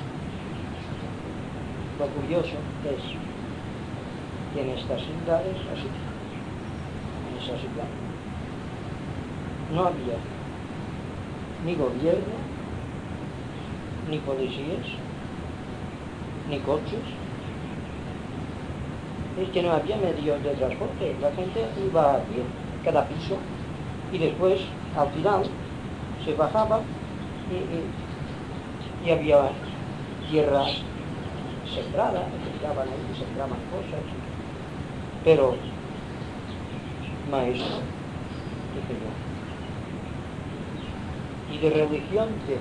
lo curioso es que en estas ciudades, así, en esa ciudad, no había ni gobierno, ni policías, ni coches. Es que no había medios de transporte, la gente iba a pie, cada piso, y después, al final, se bajaba y, y, y había tierra sembrada, sembraban ahí, sembraban cosas. Pero, maestro, dije yo, y de religión, ¿qué?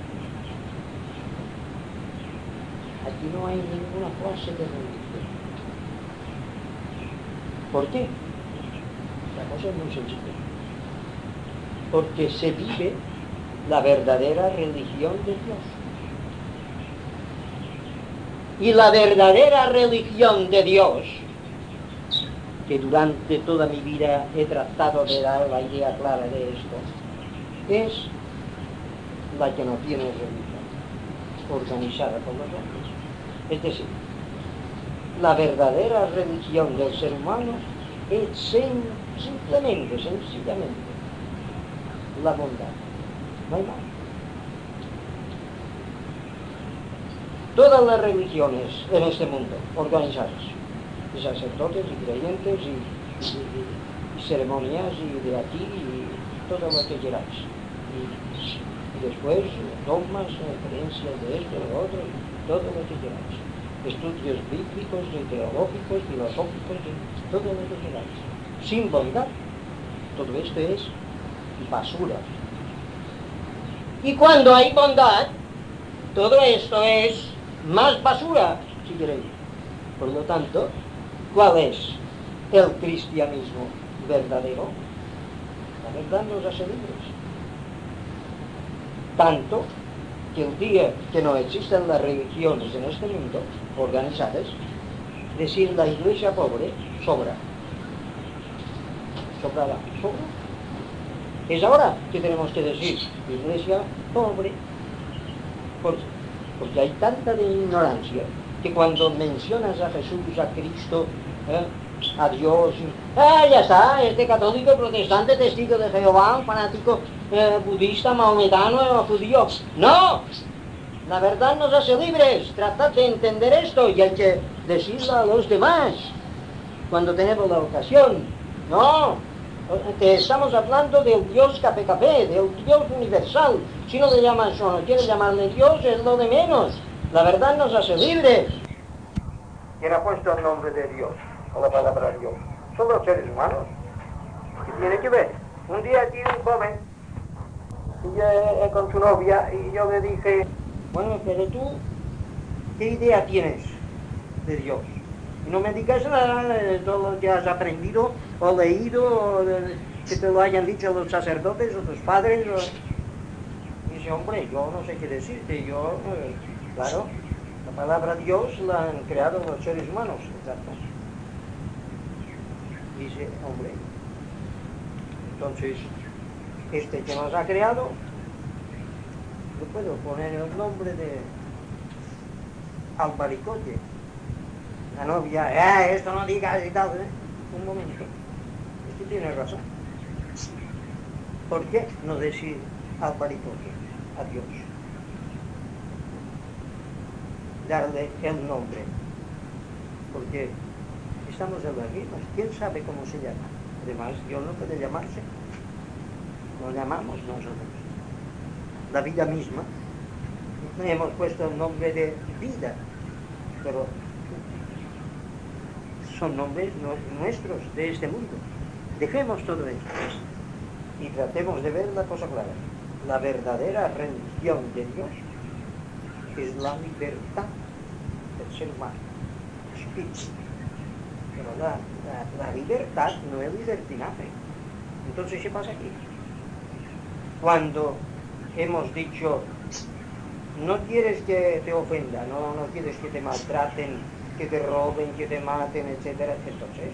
Aquí no hay ninguna clase de religión. ¿Por qué? La cosa es muy sencilla. Porque se vive la verdadera religión de Dios. Y la verdadera religión de Dios, que durante toda mi vida he tratado de dar la idea clara de esto, es la que no tiene religión, organizada por los hombres. Es decir, la verdadera religión del ser humano es simplemente, sencillamente, la bondad. No hay más. Todas las religiones en este mundo, organizadas, de sacerdotes y creyentes y, y, y, y ceremonias y de aquí y todo lo que queráis. Y, y después dogmas, creencias de esto, de lo otro, todo lo que queráis. Estudios bíblicos, teológicos, filosóficos, todo lo que queráis. Sin bondad, todo esto es basura. Y cuando hay bondad, todo esto es más basura, si queréis. Por lo tanto, ¿cuál es el cristianismo verdadero? La verdad nos hace libres. Tanto que el día que no existen las religiones en este mundo organizadas, decir la iglesia pobre sobra. Sobrará, sobra. Es ahora que tenemos que decir iglesia pobre. Porque, porque hay tanta de ignorancia que cuando mencionas a Jesús, a Cristo, ¿eh? a Dios, ah, ya está, este católico, protestante, testigo de Jehová, un fanático eh, budista, maometano o judío. ¡No! La verdad nos hace libres. Tratad de entender esto y hay que decirlo a los demás cuando tenemos la ocasión. No, te estamos hablando del Dios K P K P, del Dios universal. Si no le llamas o no quieres llamarle Dios, es lo de menos. La verdad nos hace libres. ¿Quién ha puesto el nombre de Dios o la palabra Dios? Son los seres humanos. ¿Qué tiene que ver? Un día aquí un joven y, eh, con su novia y yo le dije, bueno, pero tú, ¿qué idea tienes de Dios? Y no me digas nada de todo lo que has aprendido o leído, o de, que te lo hayan dicho los sacerdotes o tus padres. O... Y dice, hombre, yo no sé qué decirte, yo, eh, claro, la palabra Dios la han creado los seres humanos, exacto. Dice, hombre, entonces, este que nos ha creado, le puedo poner el nombre de Albaricoque. La novia, eh, esto no digas y tal, ¿eh? Un momento, este tiene razón. ¿Por qué no decir Albaricoque a Dios? Darle el nombre, porque estamos en las mismas, ¿quién sabe cómo se llama? Además, Dios no puede llamarse, lo llamamos nosotros. La vida misma, hemos puesto el nombre de vida, pero son nombres nuestros, de este mundo. Dejemos todo esto y tratemos de ver la cosa clara. La verdadera religión de Dios es la libertad del ser humano, espíritu. Pero la, la, la libertad no es libertinaje. Entonces, ¿qué pasa aquí? Cuando hemos dicho, no quieres que te ofenda, no, no quieres que te maltraten, que te roben, que te maten, etcétera, entonces,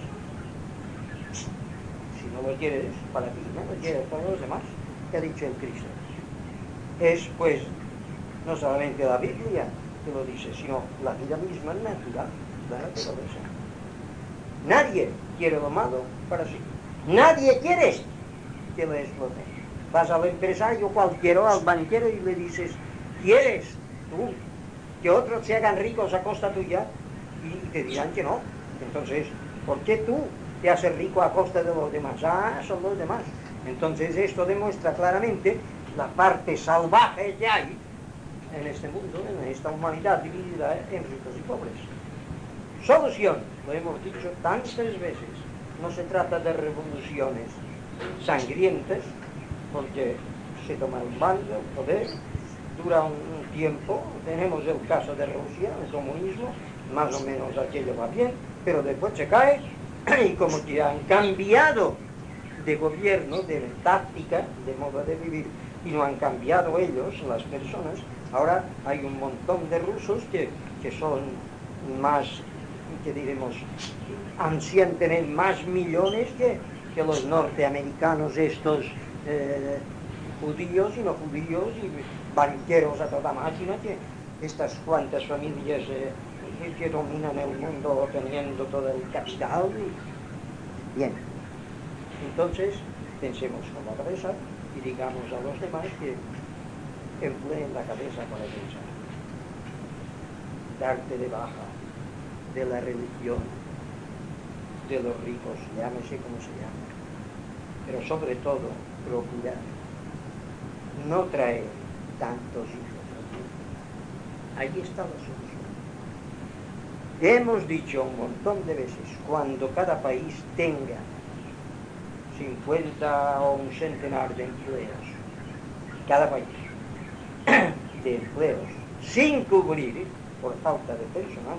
si no lo quieres para ti, no lo quieres para los demás, ¿qué ha dicho el Cristo? Es, pues, no solamente la Biblia que lo dice, sino la vida misma natural, claro que lo dice. Nadie quiere lo malo para sí. Nadie quiere que lo exploten. Vas al empresario cualquiera, al banquero y le dices, ¿quieres tú que otros se hagan ricos a costa tuya? Y te dirán que no. Entonces, ¿por qué tú te haces rico a costa de los demás? Ah, son los demás. Entonces esto demuestra claramente la parte salvaje que hay en este mundo, en esta humanidad dividida en ricos y pobres. Solución, lo hemos dicho tantas veces, no se trata de revoluciones sangrientas, porque se toma el mando, el poder, dura un, un tiempo, tenemos el caso de Rusia, el comunismo, más o menos aquello va bien, pero después se cae, y como que han cambiado de gobierno, de táctica, de modo de vivir, y no han cambiado ellos, las personas, Ahora hay un montón de rusos que, que son más, que diremos, ansían tener más millones que, que los norteamericanos estos eh, judíos y no judíos y banqueros a toda máquina, que estas cuantas familias eh, que, que dominan el mundo teniendo todo el capital. Y... Bien, entonces pensemos con la cabeza y digamos a los demás que empleen la cabeza para pensar. Darte de baja de la religión de los ricos, llámese como se llama, pero sobre todo procurar no traer tantos hijos. Ahí está la solución. Hemos dicho un montón de veces, cuando cada país tenga cincuenta o un centenar de empleos, cada país, de empleos, sin cubrir por falta de personal,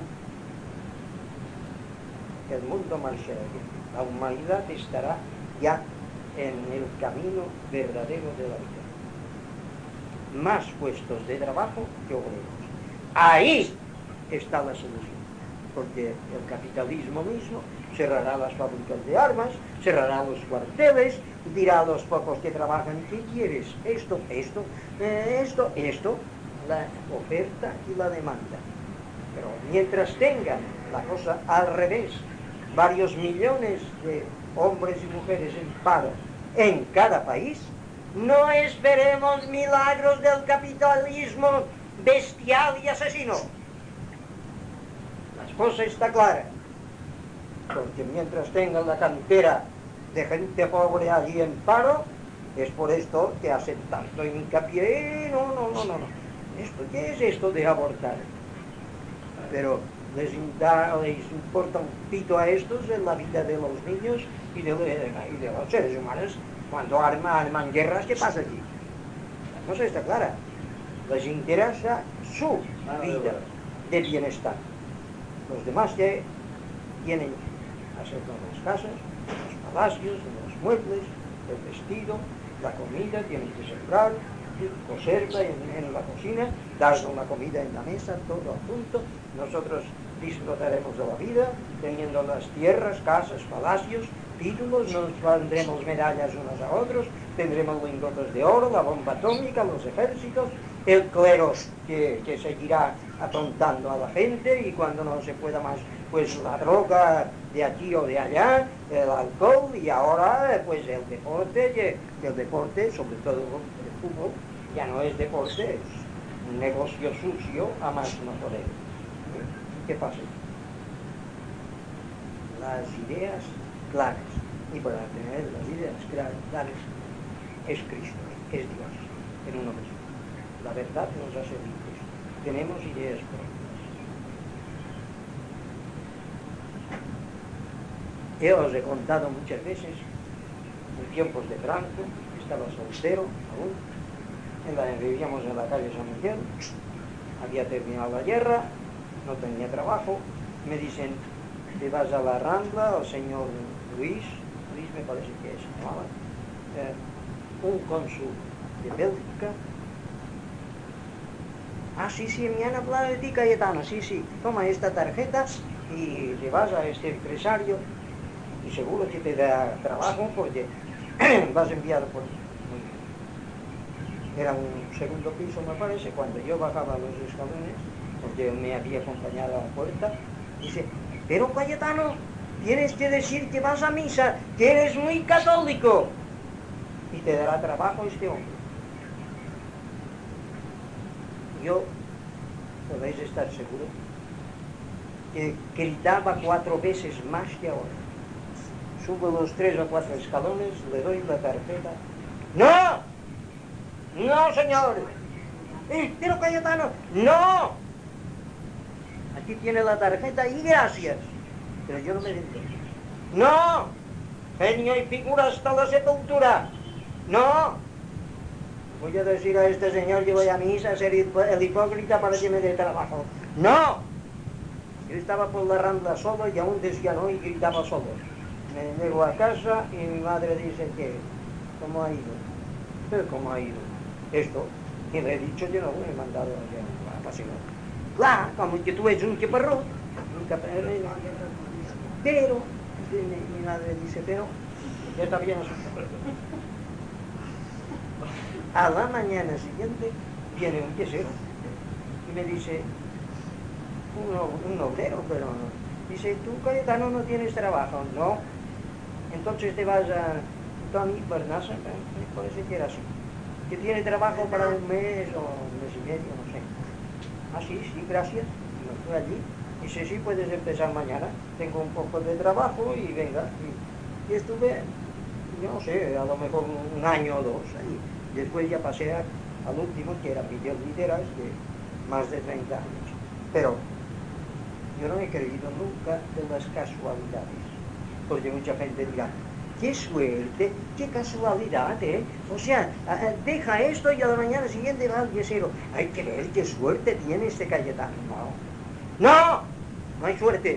el mundo marchará bien. La humanidad estará ya en el camino verdadero de la vida. Más puestos de trabajo que obreros. Ahí está la solución. Porque el capitalismo mismo cerrará las fábricas de armas, cerrará los cuarteles, dirá a los pocos que trabajan: ¿qué quieres? Esto, esto, eh, esto, esto, la oferta y la demanda. Pero mientras tengan la cosa al revés, varios millones de hombres y mujeres en paro en cada país, no esperemos milagros del capitalismo bestial y asesino. La cosa está clara, porque mientras tengan la cantera de gente pobre allí en paro, es por esto que hacen tanto hincapié. No, no, no, no, no. ¿Esto qué es esto de abortar? Pero les, da, les importa un pito a estos en la vida de los niños y de, de, y de los seres humanos. Cuando arman, arman guerras, ¿qué pasa aquí? La cosa está clara. Les interesa su vida de bienestar. Los demás que tienen que hacer las casas, los palacios, los muebles, el vestido, la comida, tienen que sembrar, coserla en, en la cocina, darnos la comida en la mesa, todo a punto. Nosotros disfrutaremos de la vida, teniendo las tierras, casas, palacios, títulos, nos pondremos medallas unos a otros, tendremos lingotes de oro, la bomba atómica, los ejércitos, el clero que, que seguirá atontando a la gente, y cuando no se pueda más, pues la droga de aquí o de allá, el alcohol, y ahora pues el deporte, y el deporte, sobre todo el fútbol, ya no es deporte, es un negocio sucio a más no poder. ¿Qué pasa? Las ideas claras, y para tener las ideas claras es Cristo, es Dios, en uno mismo. La verdad nos hace libres, tenemos ideas propias. Yo os he contado muchas veces, en tiempos de Franco, estaba soltero aún, en la, vivíamos en la calle San Miguel, había terminado la guerra, no tenía trabajo, me dicen: te vas a la Rambla, al señor Luis, Luis me parece que se llamaba, eh, un cónsul de Bélgica. Ah, sí, sí, me han hablado de ti, Cayetano, sí, sí, toma esta tarjeta y te vas a este empresario y seguro que te da trabajo porque vas enviado por... Era un segundo piso, me parece. Cuando yo bajaba los escalones, porque me había acompañado a la puerta, dice: pero Cayetano, tienes que decir que vas a misa, que eres muy católico, y te dará trabajo este hombre. Yo, podéis estar seguros, que gritaba cuatro veces más que ahora. Subo los tres o cuatro escalones, le doy la tarjeta. ¡No! ¡No, señor! Eh, pero Cayetano, ¡no! Aquí tiene la tarjeta y gracias. Pero yo no me digo. ¡No! Genio y figura hasta la sepultura. ¡No! Voy a decir a este señor que voy a misa a ser el hipócrita para que me dé trabajo. ¡No! Yo estaba por la Rambla solo y aún decía no y gritaba solo. Me llego a casa y mi madre dice que... ¿Cómo ha ido? ¿Pero cómo ha ido? Esto, Y le he dicho, yo no me he mandado a pasear. Claro, como que tú eres un chaparrón, un chaparrón. Pero, mi, mi madre dice, pero, ya está bien asustado. A la mañana siguiente viene un quesero y me dice, un, un obrero, pero no. Dice, tú, Cayetano, no tienes trabajo. No. Entonces te vas a Tony Bernasa, me parece que era así. Que tiene trabajo para un mes o un mes y medio, no sé. Ah, sí, sí, gracias. Y me fui allí. Dice, sí, puedes empezar mañana. Tengo un poco de trabajo y venga. Y, y estuve, yo no sé, a lo mejor un año o dos allí. Después ya pasé a, al último, que era Miguel Literas, de más de treinta años. Pero yo no he creído nunca en las casualidades. Porque mucha gente dirá, qué suerte, qué casualidad, ¿eh? O sea, deja esto y a la mañana siguiente va al yesero. Hay que ver qué suerte tiene este Cayetano. No, no, no hay suerte.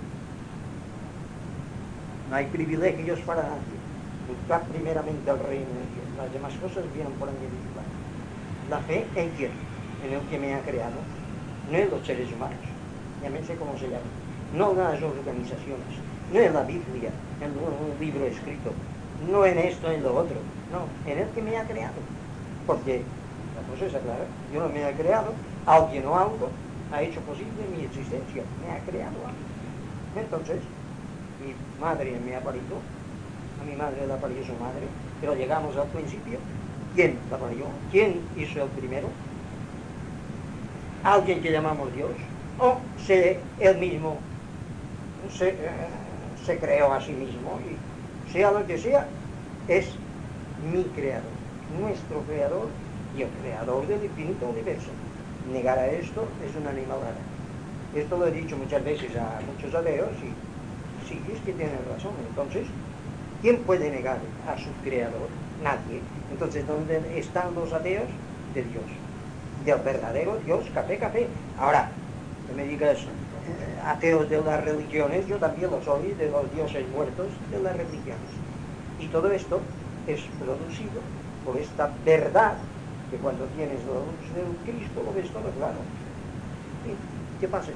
No hay privilegios para nadie. Buscar primeramente el reino de Dios. Las demás cosas vienen por añadidura. La fe en quién, en el que me ha creado, no en los seres humanos, llámense como se llama, no en las organizaciones, no en la Biblia, en un libro escrito, no en esto, en lo otro, no, en el que me ha creado. Porque la cosa es clara, yo no me he creado, alguien o algo ha hecho posible mi existencia, me ha creado algo. Entonces, mi madre me ha parido, a mi madre la parió su madre, pero llegamos al principio. ¿Quién la parió? ¿Quién hizo el primero? ¿Alguien que llamamos Dios? ¿O se, él mismo se, eh, se creó a sí mismo? Y sea lo que sea, es mi creador, nuestro creador y el creador del infinito universo. Negar a esto es una animalada. Esto lo he dicho muchas veces a muchos ateos y sí, es que tienen razón. Entonces, ¿quién puede negar a su creador? Nadie. Entonces, ¿dónde están los ateos? De Dios. Del verdadero Dios, café, café. Ahora, que me digas, eh, ateos de las religiones, yo también lo soy, de los dioses muertos de las religiones. Y todo esto es producido por esta verdad, que cuando tienes la luz del Cristo lo ves todo claro. ¿Y qué pasa?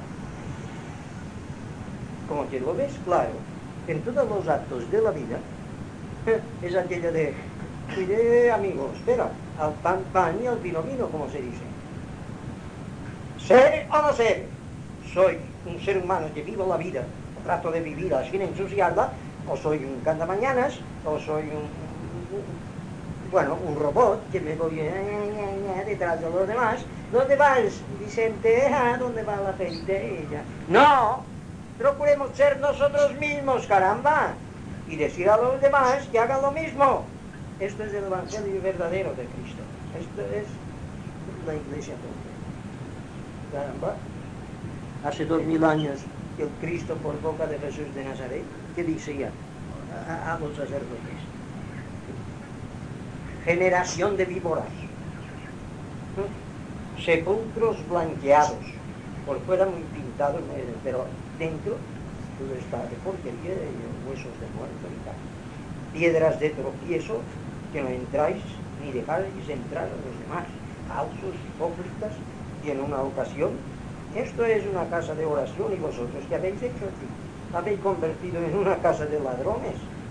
Como que lo ves claro, en todos los actos de la vida, es aquello de, cuide amigos, espera, al pan pan y al vino vino, como se dice. ¿Ser o no ser? Soy un ser humano que vivo la vida, trato de vivirla sin ensuciarla, o soy un cantamañanas, o soy un, un, bueno, un robot que me voy detrás de los demás. ¿Dónde vas, Vicente? ¿A dónde va la gente? Ella. No, procuremos ser nosotros mismos, caramba, y decir a los demás que hagan lo mismo. Esto es el Evangelio verdadero de Cristo. Esto es la Iglesia toda. Caramba, hace dos mil años el Cristo por boca de Jesús de Nazaret, ¿qué decía a, a los sacerdotes? Generación de víboras, ¿no? Sepulcros blanqueados, por fuera muy pintados, pero dentro todo está de porquería y huesos de muerto y tal. Piedras de tropiezo que no entráis ni dejáis entrar a los demás, falsos, hipócritas, y en una ocasión, esto es una casa de oración y vosotros, ¿qué habéis hecho aquí? Habéis convertido en una casa de ladrones.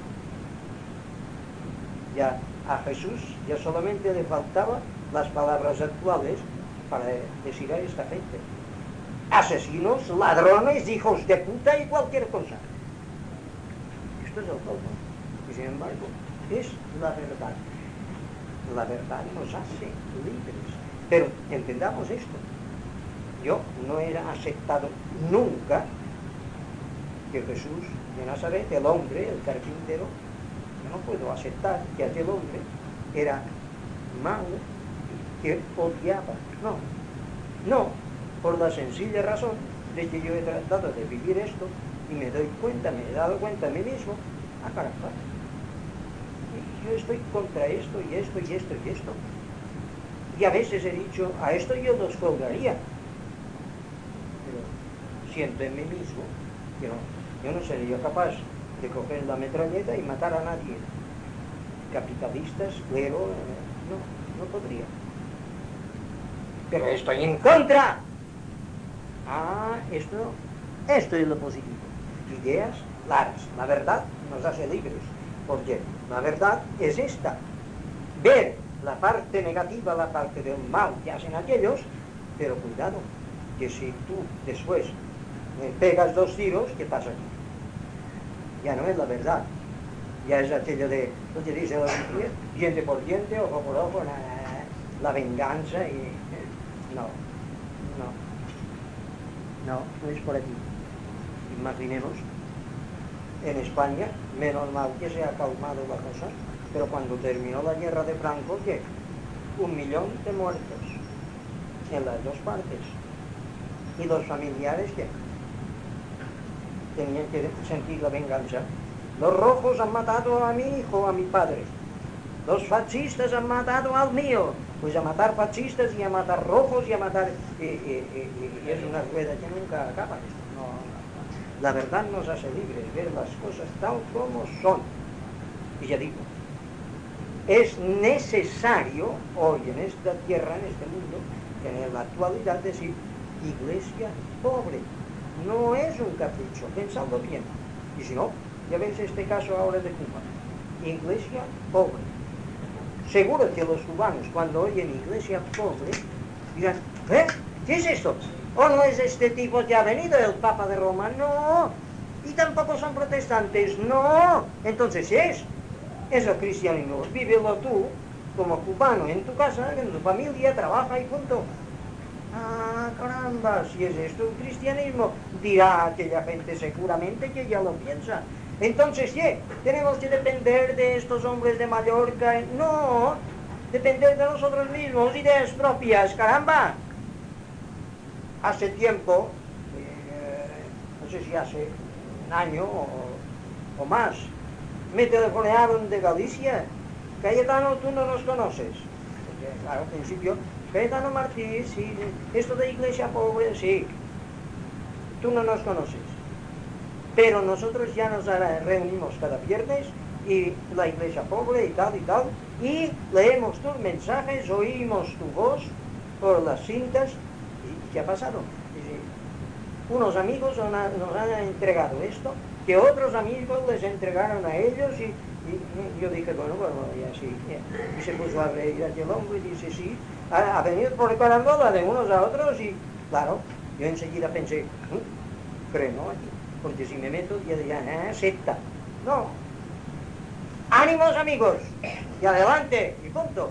Ya a Jesús ya solamente le faltaban las palabras actuales para decir a esta gente: asesinos, ladrones, hijos de puta y cualquier cosa. Esto es el colmo. Y sin embargo, es la verdad. La verdad nos hace libres. Pero entendamos esto. Yo no era aceptado nunca que Jesús de Nazaret, el hombre, el carpintero, no puedo aceptar que aquel hombre era malo, que odiaba. No, no, por la sencilla razón de que yo he tratado de vivir esto y me doy cuenta, me he dado cuenta a mí mismo, ah, caramba, yo estoy contra esto y esto y esto y esto. Y a veces he dicho, a esto yo los colgaría. Pero siento en mí mismo que no, yo no sería capaz de coger la metralleta y matar a nadie. Capitalistas, clero, no, no podría. pero estoy en contra. Ah, esto, esto es lo positivo. Ideas claras. La verdad nos hace libres, porque la verdad es esta. Ver la parte negativa, la parte del mal que hacen aquellos, pero cuidado, que si tú después me pegas dos tiros, ¿qué pasa aquí? Ya no es la verdad. Ya es aquello de, lo que dice la Biblia, diente por diente, ojo por ojo, la, la venganza y... No, no, no, no es por aquí. Imaginemos, en España, menos mal que se ha calmado la cosa, pero cuando terminó la guerra de Franco, ¿qué? Un millón de muertos en las dos partes. ¿Y los familiares qué? Tenían que sentir la venganza. Los rojos han matado a mi hijo, a mi padre. Los fascistas han matado al mío. Pues a matar fascistas y a matar rojos y a matar... Y, y, y, y es una rueda que nunca acaba. No, no, no. La verdad nos hace libres, ver las cosas tal como son. Y ya digo, es necesario hoy en esta tierra, en este mundo, en la actualidad decir, iglesia pobre. No es un capricho, pensadlo bien. Y si no, ya ves este caso ahora de Cuba. Iglesia pobre. Seguro que los cubanos, cuando oyen iglesia pobre, dirán, ¿eh? ¿Qué es esto? ¿O no es este tipo que ha venido, el Papa de Roma? No. Y tampoco son protestantes. No. Entonces es. Es el cristianismo. Vívelo tú como cubano en tu casa, en tu familia, trabaja y punto. Ah, caramba, si es esto un cristianismo, dirá aquella gente seguramente que ya lo piensa. Entonces, ¿qué? ¿Tenemos que depender de estos hombres de Mallorca? No, depender de nosotros mismos, ideas propias, caramba. Hace tiempo, eh, no sé si hace un año o, o más, me telefonearon de Galicia. Cayetano, tú no nos conoces. Porque, claro, al principio, Cayetano Martí, sí, esto de iglesia pobre, sí. Tú no nos conoces. Pero nosotros ya nos reunimos cada viernes y la iglesia pobre y tal y tal, y leemos tus mensajes, oímos tu voz por las cintas. ¿Y qué ha pasado? Unos amigos nos han entregado esto, que otros amigos les entregaron a ellos, y, y yo dije, bueno, bueno, y así. Y se puso a reír aquel hombre y dice, sí, ha, ha venido por carambola de unos a otros, y claro, yo enseguida pensé, ¿eh? freno aquí. Porque si me meto, ya dirán, ah, secta. No. ¡Ánimos, amigos! Y adelante, y punto.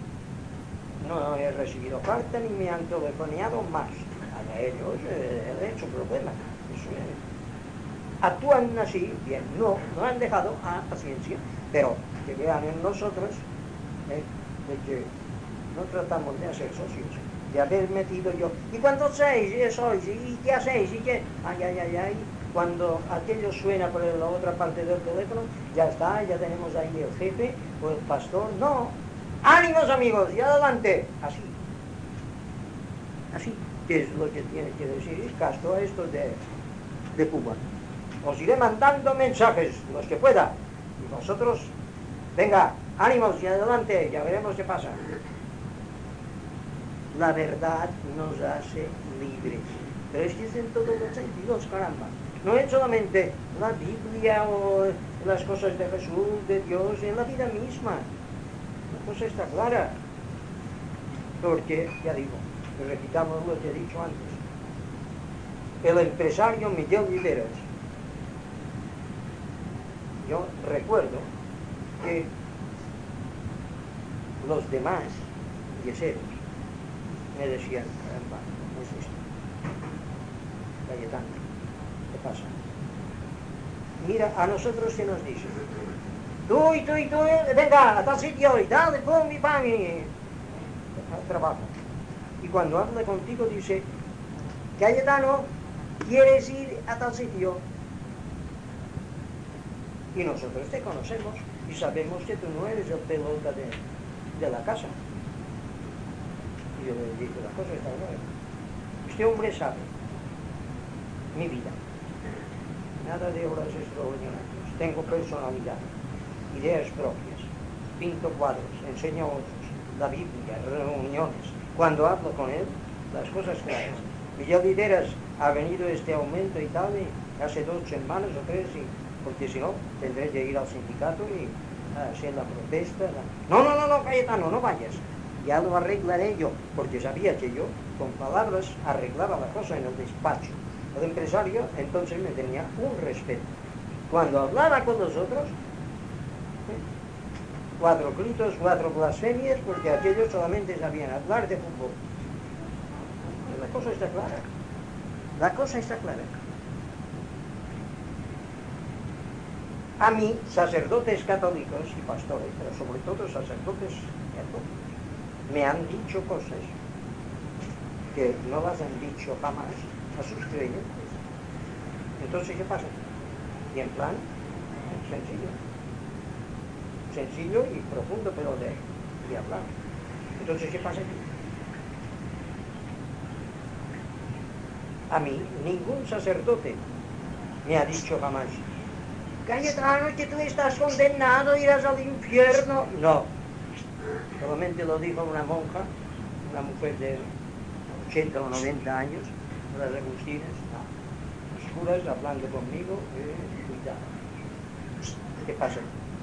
No he recibido carta ni me han telefoneado más. A ellos eh, es su problema. Eso es. Actúan así, bien. No, no han dejado, ah, paciencia. Pero que vean en nosotros eh, de que no tratamos de hacer socios, de haber metido yo. ¿Y cuántos sois? ¿Sois? ¿Y qué hacéis? ¿Y qué? Ay, ay, ay, ay. Cuando aquello suena por la otra parte del teléfono, ya está, ya tenemos ahí el jefe o el pastor. No, ánimos amigos, y adelante. Así, así, que es lo que tiene que decir Castro a estos de, de Cuba. Os iré mandando mensajes, los que pueda, y vosotros, venga, ánimos y adelante, ya veremos qué pasa. La verdad nos hace libres, pero es que es en todos los sentidos, caramba. No es solamente la Biblia o las cosas de Jesús, de Dios, en la vida misma. La cosa está clara. Porque, ya digo, repitamos lo que he dicho antes. El empresario Miguel Viveros, yo recuerdo que los demás yeseros me decían, caramba, ¿qué es esto? Cayetano, ¿qué pasa? Mira, a nosotros se nos dice, tú y tú y tú, venga, a tal sitio y tal, pum, y pam, y trabajo. Y cuando habla contigo dice, Cayetano, ¿quieres ir a tal sitio? Y nosotros te conocemos y sabemos que tú no eres el pelota de, de la casa. Y yo le digo, la cosa está buena. Este hombre sabe mi vida. Nada de obras extraordinarias. Tengo personalidad, ideas propias, pinto cuadros, enseño a otros, la Biblia, reuniones, cuando hablo con él, las cosas claras. Miguel Videras, ha venido este aumento y tal, y hace dos semanas o tres, y, porque si no, tendré que ir al sindicato y hacer la protesta. La... No, no, no, no, Cayetano, no vayas. Ya lo arreglaré yo, porque sabía que yo, con palabras, arreglaba la cosa en el despacho. El empresario, entonces, me tenía un respeto. Cuando hablaba con los otros, cuatro gritos, cuatro blasfemias, porque aquellos solamente sabían hablar de fútbol. La cosa está clara. La cosa está clara. A mí, sacerdotes católicos y pastores, pero sobre todo sacerdotes católicos, me han dicho cosas que no las han dicho jamás a sus creyentes. Entonces, ¿qué pasa? Y en plan, sencillo. Sencillo y profundo, pero de, de hablar. Entonces, ¿qué pasa aquí? A mí, ningún sacerdote me ha dicho jamás: Cayetano, que tú estás condenado, irás al infierno. No. Solamente lo dijo una monja, una mujer de ochenta o noventa años, las agustinas, oscuras, hablando conmigo, eh, cuidado. ¿Qué pasa?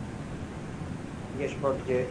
Y es porque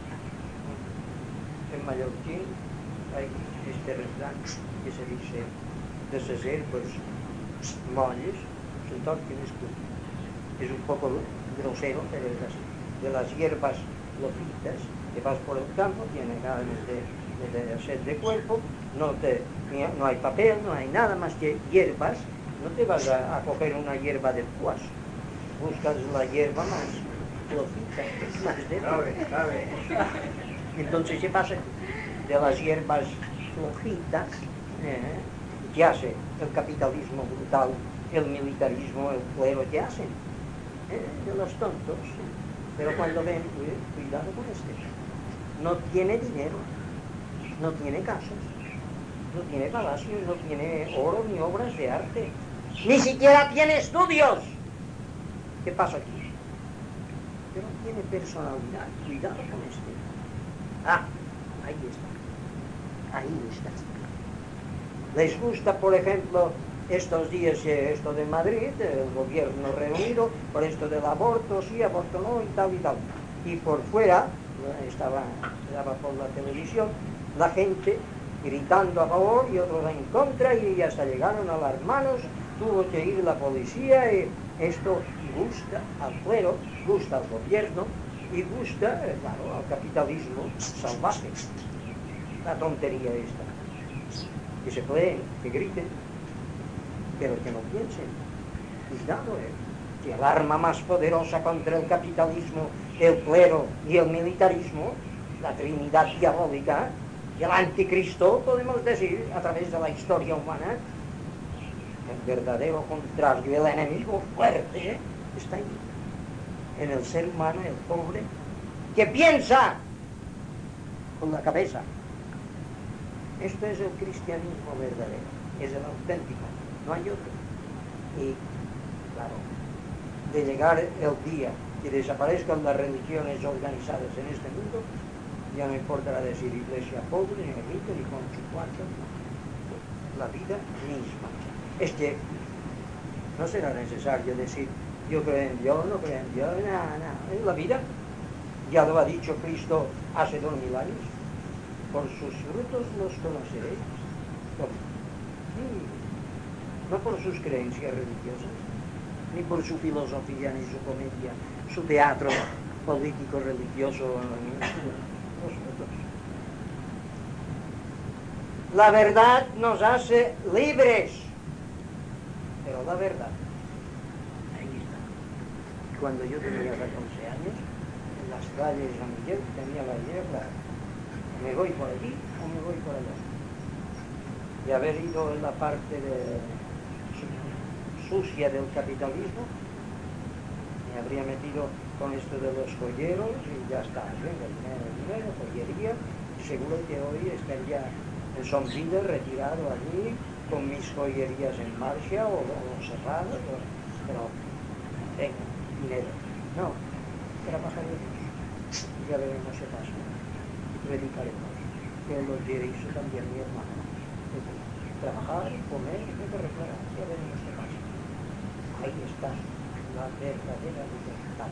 en mallorquín hay este refrán que se dice: de ses herbes molles, se'n torquen escudos. Es un poco grosero, pero es así. De las hierbas lofitas, que vas por el campo, tiene ganas de, de, de sed de cuerpo, no, te, no hay papel, no hay nada más que hierbas, no te vas a, a coger una hierba de púas, buscas la hierba más flojita, más débil. Entonces, ¿qué pasa? De las hierbas flojitas, eh, ¿qué hace el capitalismo brutal, el militarismo, el clero? ¿Qué hacen? Eh, de los tontos. Pero cuando ven, cuidado con este, no tiene dinero, no tiene casas, no tiene palacios, no tiene oro ni obras de arte, ni siquiera tiene estudios. ¿Qué pasa aquí? Pero tiene personalidad. Cuidado con este. Ah, ahí está. Ahí está. Les gusta, por ejemplo, estos días, eh, esto de Madrid, el gobierno reunido, por esto del aborto, sí, aborto no, y tal y tal. Y por fuera, estaba, estaba por la televisión, la gente gritando a favor y otros en contra, y hasta llegaron a las manos, tuvo que ir la policía, y esto gusta al clero, gusta al gobierno, y gusta, eh, claro, al capitalismo salvaje. La tontería esta. Que se pueden, que griten, pero que no piensen. Cuidado, eh, que el arma más poderosa contra el capitalismo, el clero y el militarismo, la trinidad diabólica y el anticristo, podemos decir, a través de la historia humana, el verdadero contrario, el enemigo fuerte, eh, está ahí, en el ser humano, el pobre, que piensa con la cabeza. Esto es el cristianismo verdadero, es el auténtico, no hay otro. Y, claro, de llegar el día que desaparezcan las religiones organizadas en este mundo, ya no importará decir iglesia pobre, ni rica, ni con su cuarto, la vida misma. Es que no será necesario decir, yo creo en Dios, no creo en Dios, nada, nada. En la vida, ya lo ha dicho Cristo hace dos mil años, por sus frutos los conoceréis. Sí, no por sus creencias religiosas, ni por su filosofía, ni su comedia, su teatro político religioso. La verdad nos hace libres, pero la verdad, ahí está. Cuando yo tenía catorce años, en las calles de San Miguel tenía la idea clara: me voy por aquí o me voy por allá. Y haber ido en la parte de, sucia del capitalismo, me habría metido con esto de los joyeros y ya está, venga, dinero, dinero, joyería, y seguro que hoy estaría en Sombrilla, retirado allí, con mis joyerías en marcha o, o cerradas, o, pero venga, dinero. No, trabajaremos, ya veremos qué pasa, predicaremos. que lo quiere hizo también mi hermano. Trabajar, comer, no te reclarar, ya veremos qué pasa. Ahí está la verdadera libertad.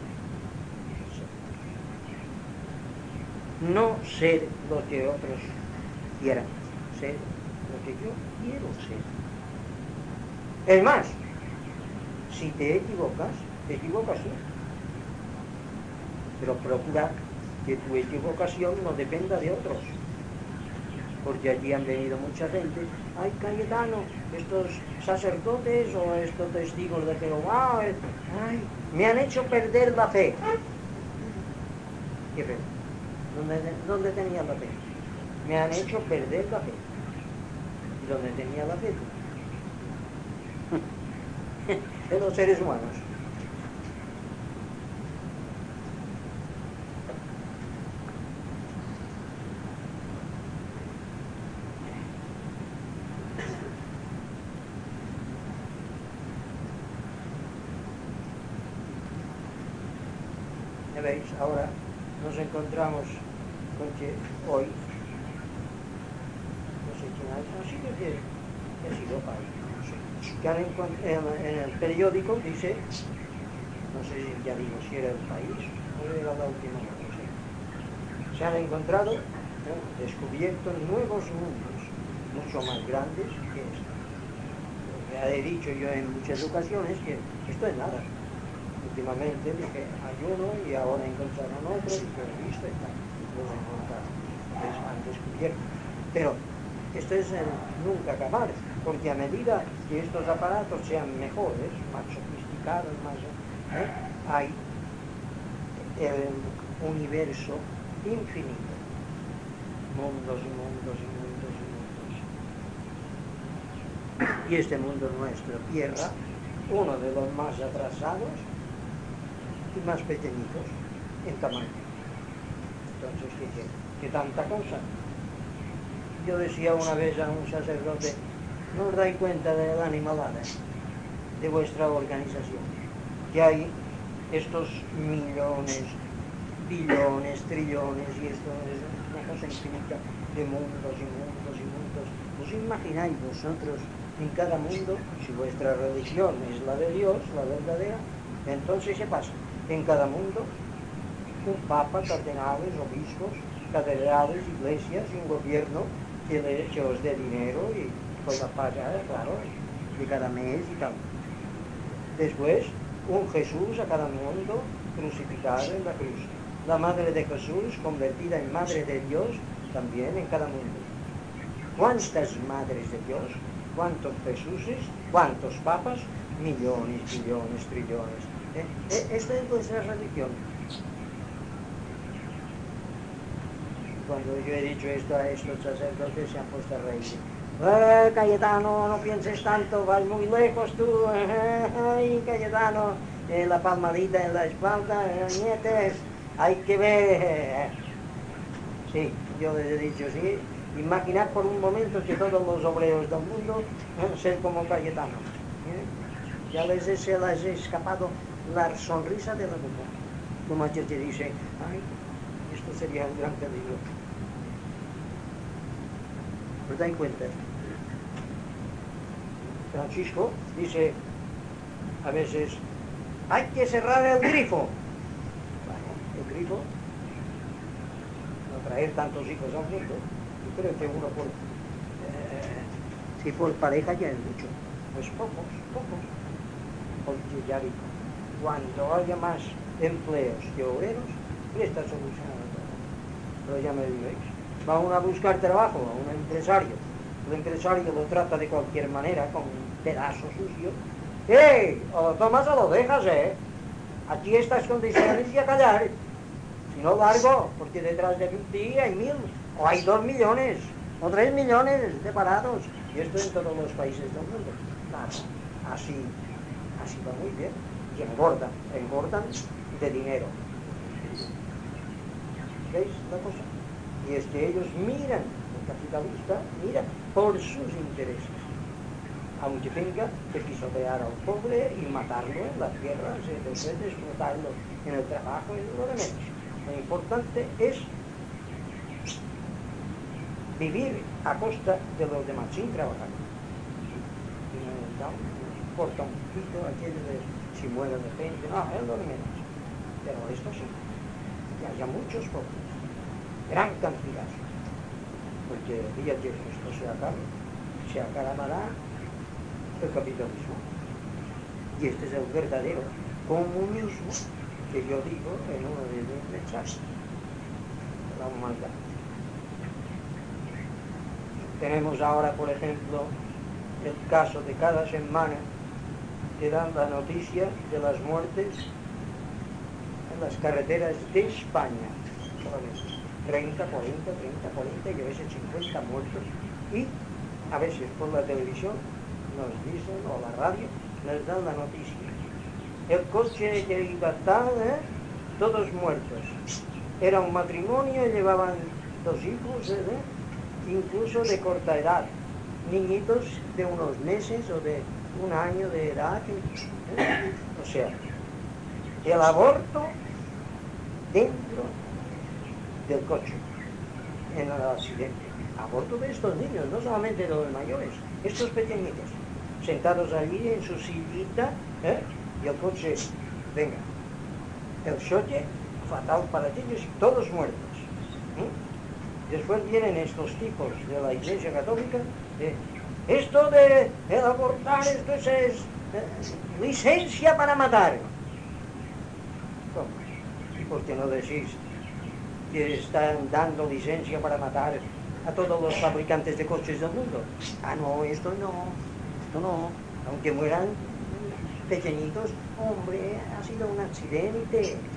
No ser lo que otros quieran, ser lo que yo quiero ser. Es más, si te equivocas, te equivocas tú. Pero procura que tu equivocación no dependa de otros. Porque allí han venido mucha gente. Ay, Cayetano, estos sacerdotes o estos testigos de Jehová, ay, me han hecho perder la fe. ¿Qué fe? ¿Dónde, ¿Dónde tenía la fe? Me han hecho perder la fe. ¿Y dónde tenía la fe tú? En los seres humanos. ¿Ya veis? Ahora nos encontramos con que hoy, no sé quién ha sido, que ha sido padre, no sé, que han en, en el periódico dice, no sé si ya digo si era el País o era la última, no sé, se han encontrado, ¿no?, descubierto nuevos mundos mucho más grandes que este. Ya he dicho yo en muchas ocasiones que esto es nada. Últimamente dije hay uno y ahora encontraron otro y lo he visto y tal, los encontraron, les han descubierto. Pero esto es el nunca acabar, porque a medida que estos aparatos sean mejores, más sofisticados, más, ¿eh?, hay el universo infinito, mundos y mundos y mundos y mundos. Y este mundo nuestro, Tierra, uno de los más atrasados y más pequeñitos en tamaño. Entonces, ¿qué, qué, qué tanta cosa? Yo decía una vez a un sacerdote, no os dais cuenta de la animalada de vuestra organización, que hay estos millones, billones, trillones, y esto es una cosa infinita de mundos y mundos y mundos. ¿Os imagináis vosotros en cada mundo, si vuestra religión es la de Dios, la verdadera, entonces ¿qué pasa? En cada mundo, un papa, cardenales, obispos, catedrales, iglesias y un gobierno que, le, que os dé dinero y pueda pagar, claro, de cada mes y tal. Después, un Jesús a cada mundo crucificado en la cruz. La madre de Jesús convertida en madre de Dios también en cada mundo. ¿Cuántas madres de Dios? ¿Cuántos Jesuses? ¿Cuántos papas? Millones, billones, trillones. ¿Eh? Esta es nuestra religión. Cuando yo he dicho esto a estos sacerdotes se han puesto a reír. ¡Eh, Cayetano, no pienses tanto, vas muy lejos tú! ¡Ay, Cayetano! Eh, la palmadita en la espalda, eh, nietes, hay que ver. Sí, yo les he dicho, sí. Imaginad por un momento que todos los obreros del mundo eh, ser como Cayetano. ¿Eh? Ya les, se les ha escapado la sonrisa de la boca. Como aquel que dice, ay, esto sería un gran peligro. ¿Os dais cuenta? Francisco dice a veces, hay que cerrar el grifo. Bueno, el grifo, no traer tantos hijos al mundo. Yo creo que uno por, eh, si por pareja ya es mucho. Pues pocos, pocos. Porque ya digo, cuando haya más empleos que obreros, está solucionado todo. Pero ya me diréis, va uno a buscar trabajo a un empresario, el empresario lo trata de cualquier manera, con un pedazo sucio. ¡Eh! O lo tomas o lo dejas, ¿eh? Aquí estas condiciones y a callar. Si no largo, porque detrás de ti hay mil, o hay dos millones, o tres millones de parados. Y esto en todos los países del mundo. Claro, así, así va muy bien. Y engordan, engordan de dinero. ¿Veis la cosa? Y es que ellos miran, el capitalista mira por sus intereses. Aunque tenga que pisotear al pobre y matarlo en la tierra, después de explotarlo en el trabajo, es lo de menos. Lo importante es vivir a costa de los demás, sin trabajar. Y no, no importa un poquito aquello de si muere de gente, no, es lo de menos. Pero esto sí, que haya muchos pobres, gran cantidad, porque el día que esto se acabe, se acabará el capitalismo. Y este es el verdadero comunismo que yo digo en uno de mis mensajes, la humanidad. Tenemos ahora, por ejemplo, el caso de cada semana que dan la noticia de las muertes en las carreteras de España. treinta, cuarenta, treinta, cuarenta y a veces cincuenta muertos. Y a veces por la televisión nos dicen, o la radio, nos dan la noticia. El coche que iba tal, ¿eh? Todos muertos. Era un matrimonio y llevaban dos hijos, ¿eh? Incluso de corta edad. Niñitos de unos meses o de un año de edad. ¿eh? O sea, el aborto dentro del coche, en el accidente. Aborto de estos niños, no solamente de los mayores, estos pequeñitos, sentados allí en su sillita, ¿eh? Y el coche, venga, el choque fatal para ellos y todos muertos. ¿eh? Después vienen estos tipos de la Iglesia Católica, ¿eh? Esto de el abortar, esto es, es eh, licencia para matar. ¿Cómo? ¿Y por qué no decís que están dando licencia para matar a todos los fabricantes de coches del mundo? Ah, no, esto no, esto no, aunque mueran pequeñitos, hombre, ha sido un accidente. Eh,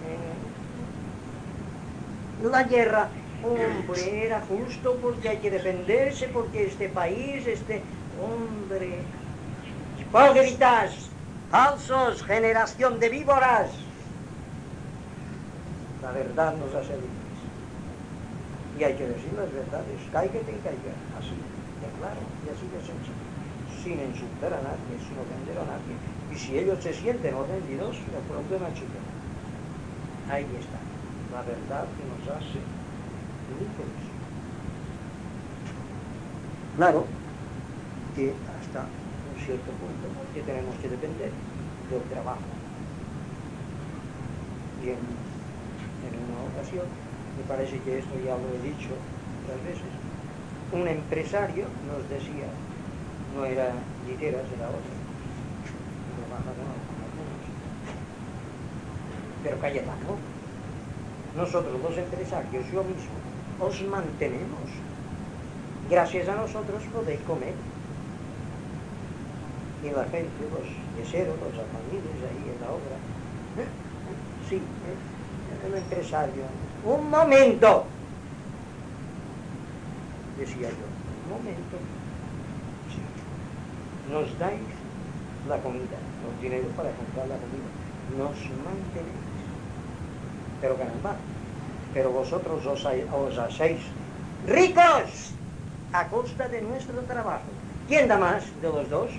la guerra, hombre, era justo porque hay que defenderse, porque este país, este, hombre, hipócritas, falsos, generación de víboras. La verdad nos hace libres. Y hay que decir las verdades, caiga quien caiga, así de claro y así de sencillo, sin insultar a nadie, sin ofender a nadie. Y si ellos se sienten ofendidos, el problema chico. Ahí está, la verdad que nos hace libres. Claro que hasta un cierto punto que tenemos que depender del trabajo. Y en, en una ocasión, me parece que esto ya lo he dicho otras veces, un empresario nos decía, no era Literas, era otro, trabaja con algunos, pero Cayetano, nosotros los empresarios, yo mismo, os mantenemos, gracias a nosotros podéis comer. Y la gente, los yeseros, los albañiles ahí en la obra, ¿eh? Sí, ¿eh? El empresario, un momento, decía yo, un momento, sí. Nos dais la comida, los dinero para comprar la comida, nos mantenéis, pero caramba, pero vosotros os, os hacéis ricos a costa de nuestro trabajo. ¿Quién da más de los dos?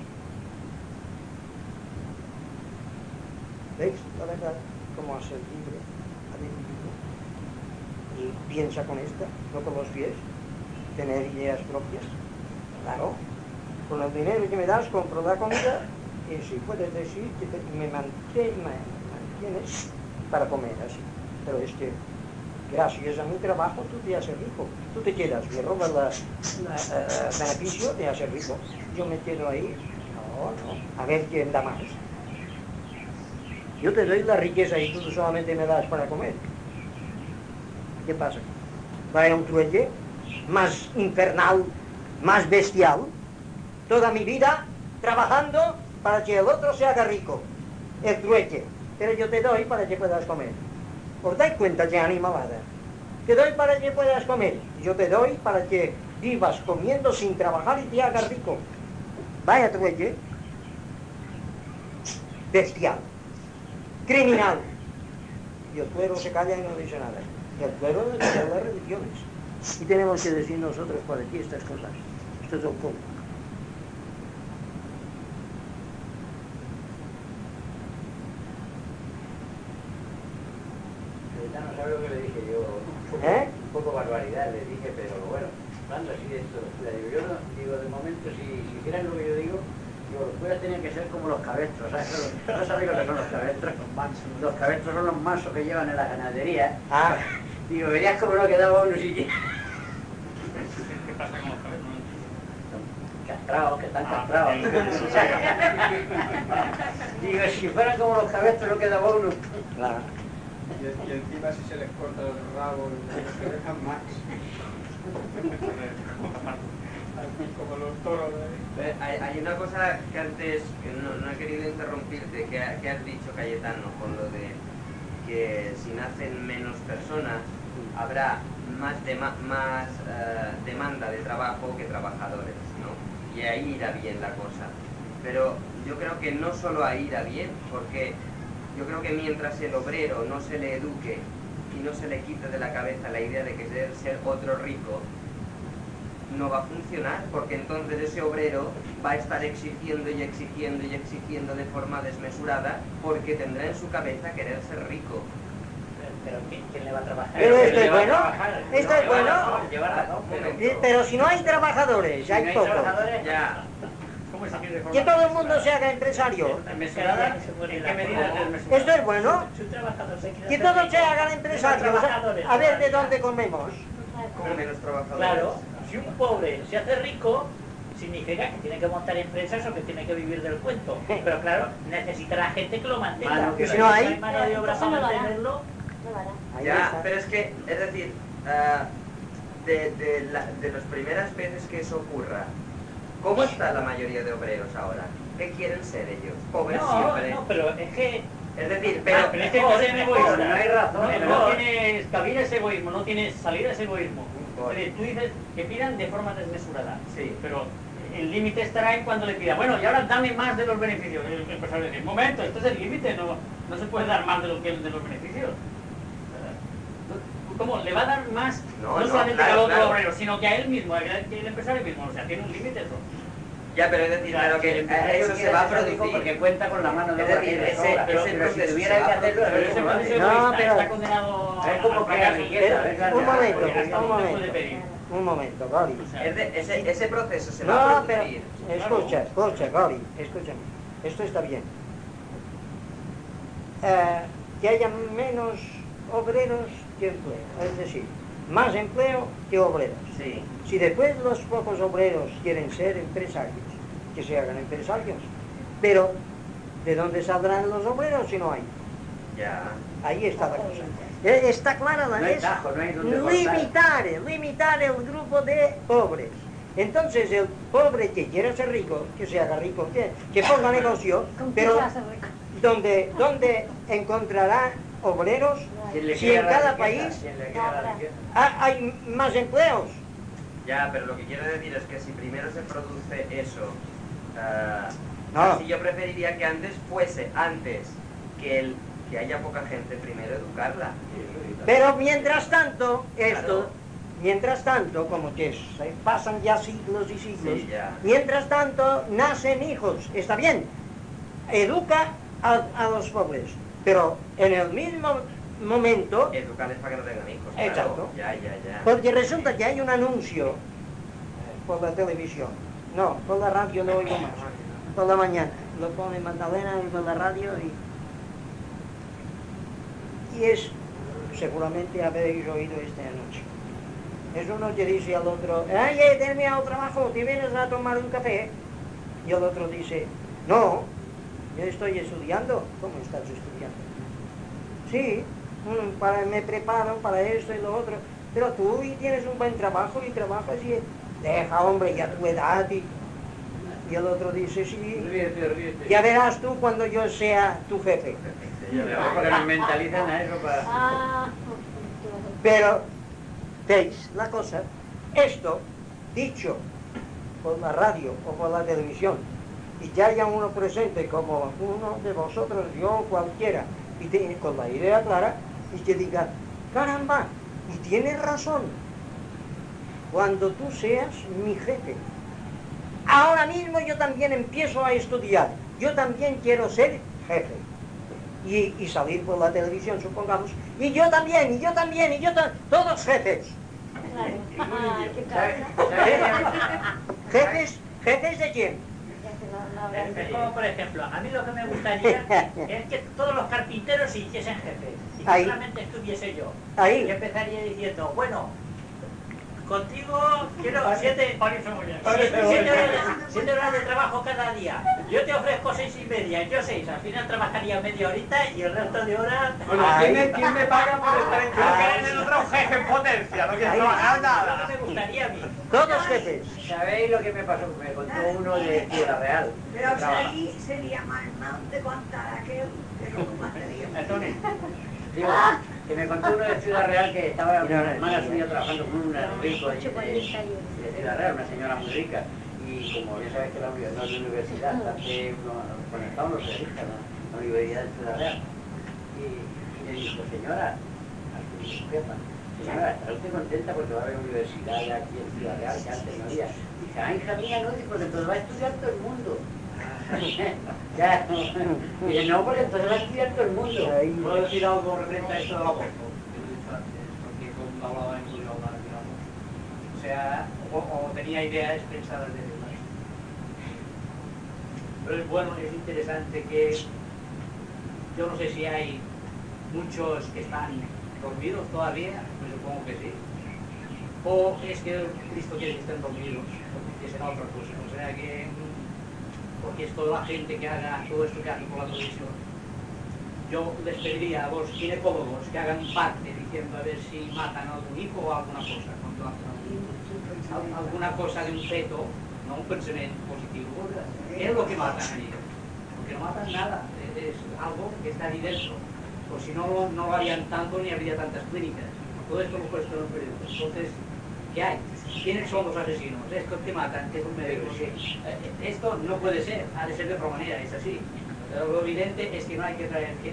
¿Veis la verdad? Cómo hace el libre al individuo. Y piensa con esta, no con los pies, tener ideas propias. Claro, con el dinero que me das compro la comida y si puedes decir que te, me, mantén, me mantienes para comer así. Pero es que gracias a mi trabajo tú te haces rico. Tú te quedas, me robas el uh, beneficio, te haces rico. Yo me quedo ahí, no, no, a ver quién da más. Yo te doy la riqueza y tú solamente me das para comer. ¿Qué pasa? ¿Va a un trueque más infernal, más bestial? Toda mi vida trabajando para que el otro se haga rico. El trueque. Pero yo te doy para que puedas comer. ¿Os dais cuenta qué animalada? Te doy para que puedas comer. Yo te doy para que vivas comiendo sin trabajar y te hagas rico. Vaya trueque. Bestial. Criminal. Y el clero se calla y no dice nada. El clero de las religiones. Y tenemos que decir nosotros por aquí estas cosas. Esto es un punto. No sabe lo que le dije yo. ¿Eh? Un poco barbaridad le dije, pero bueno, hablando así de esto, la digo, yo no, digo, de momento, si, si hicieran lo que yo digo, digo, los curas tenían que ser como los cabestros, ¿sabes? ¿No sabéis lo que son los cabestros? Los cabestros son los mansos que llevan en la ganadería. Ah, Digo, verías como no quedaba uno siquiera. ¿Qué pasa con los cabezos? Castrados, que están castrados. Digo, si fueran como los cabestros no quedaba uno. claro. Y, y encima si se les corta el rabo, se dejan más. Como los toros. ¿eh? Hay, hay una cosa que antes, que no, no he querido interrumpirte, que, ha- que has dicho, Cayetano, con lo de que si nacen menos personas habrá más, dema- más eh, demanda de trabajo que trabajadores, ¿no? Y ahí irá bien la cosa. Pero yo creo que no solo ahí irá bien, porque yo creo que mientras el obrero no se le eduque y no se le quite de la cabeza la idea de que debe ser otro rico, no va a funcionar, porque entonces ese obrero va a estar exigiendo y exigiendo y exigiendo de forma desmesurada, porque tendrá en su cabeza querer ser rico. Pero ¿quién, quién le va a trabajar? Pero esto es ¿Quién le va a bueno, trabajar? esto No, es bueno. llevar- llevar razón, Un pero- momento. Y- Pero si no hay trabajadores, Si no hay hay poco. trabajadores, Ya, ¿Cómo se quiere Que todo el mundo se haga empresario. ¿Desmesurada? ¿En qué medida es desmesurada? Esto es bueno. Si un trabajador se quiere Que hacer todos rico, se hagan menos empresarios. trabajadores A ver de todavía. dónde comemos. con menos trabajadores. Claro, si un pobre se hace rico, significa que tiene que montar empresas o que tiene que vivir del cuento. Pero claro, necesita la gente que lo mantenga. Mano que Y si no hay, mano de obra entonces para no lo hará. mantenerlo, No lo hará. Ahí Ya, está. pero es que, es decir, ah, de, de, la- de las primeras veces que eso ocurra, ¿cómo está la mayoría de obreros ahora? ¿Qué quieren ser ellos? Pobres no, siempre. no, pero es que Es decir, Ah, pero... pero es que no es egoísta. No hay razón, No, ¿no? no tiene cabida ese egoísmo, no tiene salida ese egoísmo. Vale. Oye, tú dices que pidan de forma desmesurada. Sí. Pero el límite estará en cuando le pida, bueno, y ahora dame más de los beneficios. El empresario dice, un momento, esto es el límite, no, no se puede dar más de, lo que, de los beneficios. ¿Cómo? Le va a dar más, No, no, no, solamente claro, al otro claro. obrero, sino que a él mismo, que el empresario mismo. O sea, tiene un límite eso. Ya, pero es decir, Claro, pero que el eh, eso se va a producir. porque cuenta con la mano de Es obra decir, que le ese- sobra. ese Pero si proceso tuviera se va que a hacerlo, Pero ese pero proceso No, egoísta pero- está condenado Es como al que fracaso. la riqueza, Eh, ¿verdad? un momento, Porque hasta un uno puede momento. pedir. Un momento, Gori. O sea, Es de- ese, ese proceso se va No, a pero producir. escucha, escucha, Gori, escúchame. Esto está bien. Eh, que haya menos obreros que empleo, es decir, más empleo que obreros. Sí. Si después los pocos obreros quieren ser empresarios, que se hagan empresarios. Pero, ¿de dónde saldrán los obreros si no hay? Ya. Ahí está la cosa. Eh, Está clara la No hay es tajo, no hay donde cortar. limitar, limitar el grupo de pobres. Entonces el pobre que quiera ser rico, que se haga rico, que, que ponga negocio, ¿Con qué pero se hace rico? donde, donde encontrará obreros Quien le si queda en la cada riqueza, país quien le queda la riqueza. ha- hay más empleos. Ya, pero lo que quiero decir es que si primero se produce eso, ah, No. si yo preferiría que antes fuese, antes que el que haya poca gente, primero educarla. Pero mientras tanto, esto, Claro. mientras tanto, como que se pasan ya siglos y siglos, Sí, ya. mientras tanto nacen hijos, está bien, educa a, a los pobres, pero en el mismo momento, Educarles para que no tengan hijos. claro. Exacto. Ya, ya, ya. porque resulta que hay un anuncio eh, por la televisión, no, por la radio lo oigo más, por la mañana, lo pone Magdalena y por la radio y... Y es, seguramente habéis oído este anuncio. Es uno que dice al otro, ay, he terminado el trabajo, ¿te vienes a tomar un café? Y el otro dice, no, yo estoy estudiando. ¿Cómo estás estudiando? Sí, mm, para, me preparo para esto y lo otro. Pero tú y tienes un buen trabajo y trabajas y... Deja, hombre, ya tu edad y... Y el otro dice, sí, Ríete, ríete. ya verás tú cuando yo sea tu jefe. Ya veo, porque nos mentalizan a eso para... Ah, Pero, veis, la cosa, esto, dicho por la radio o por la televisión, y que haya uno presente como uno de vosotros, yo cualquiera, y te- con la idea clara, y que diga, caramba, y tienes razón, cuando tú seas mi jefe, ahora mismo yo también empiezo a estudiar, yo también quiero ser jefe. Y, y salir por la televisión, supongamos, y yo también, y yo también, y yo también, todos jefes. Claro. Ay, qué ¿Sabe- cabrón. sabe- ¿Jefes? ¿Jefes de quién? No, no habrá Es es como, por ejemplo, a mí lo que me gustaría es que todos los carpinteros se hiciesen jefes y que Ahí. solamente estuviese yo. Ahí. Y empezaría diciendo, bueno, contigo quiero siete, Parece muy bien. siete, siete horas, de, siete horas de trabajo cada día. Yo te ofrezco seis y media, yo seis. Al final trabajaría media horita y el resto de horas... Bueno, ¿quién me, ¿quién me paga por estar en Creo que eres el otro jefe en potencia, no quieres Ahí. trabajar Lo nada. que me gustaría a mí. Todos jefes. ¿Sabéis lo que me pasó? Me contó uno de Ciudad Real. Pero Trabaja. sería, sería más mal de contar aquel que lo mataría. Antonio, digo, que me contó uno de Ciudad Real que estaba una hermana suya trabajando con un rico de, de, de Ciudad Real, una señora muy rica. Y como ya sabes que la, uni- no es la universidad, está hace uno, conectados los realistas, ¿no? La Universidad de Ciudad Real. Y, y le dijo, señora, a su jefa, señora, ¿está usted contenta porque va a haber universidad aquí en Ciudad Real que antes no había? Dice, ah, hija mía, no, dice, porque entonces va a estudiar todo el mundo. Ya, no. Dice, no, porque entonces va a estudiar todo el mundo. Ahí. ¿Puedo decir algo referente a esto del aborto? Que he dicho antes, porque como hablaba en igualdad, digamos. O sea, o, o tenía ideas pensadas de verdad. Pero es bueno, es interesante que yo no sé si hay muchos que están dormidos todavía, pues supongo que sí. O es que Cristo quiere que estén dormidos, porque es en otra cosa. O sea que, porque es toda la gente que haga todo esto que hace por la televisión. Yo les pediría a los ginecólogos que hagan un parte diciendo a ver si matan a algún hijo o alguna cosa, cuando hacen algún- alguna cosa de un feto, no un pensamiento positivo. ¿Qué es lo que matan allí? Porque no matan nada, es, es algo que está ahí dentro. Pues si no, no lo harían tanto ni habría tantas clínicas. Todo esto lo he puesto en el periódico. Entonces, ¿qué hay? ¿Quiénes son los asesinos? Estos que matan, que son médicos. Que, eh, esto no puede ser, ha de ser de otra manera, es así. Pero lo evidente es que no hay que traer que,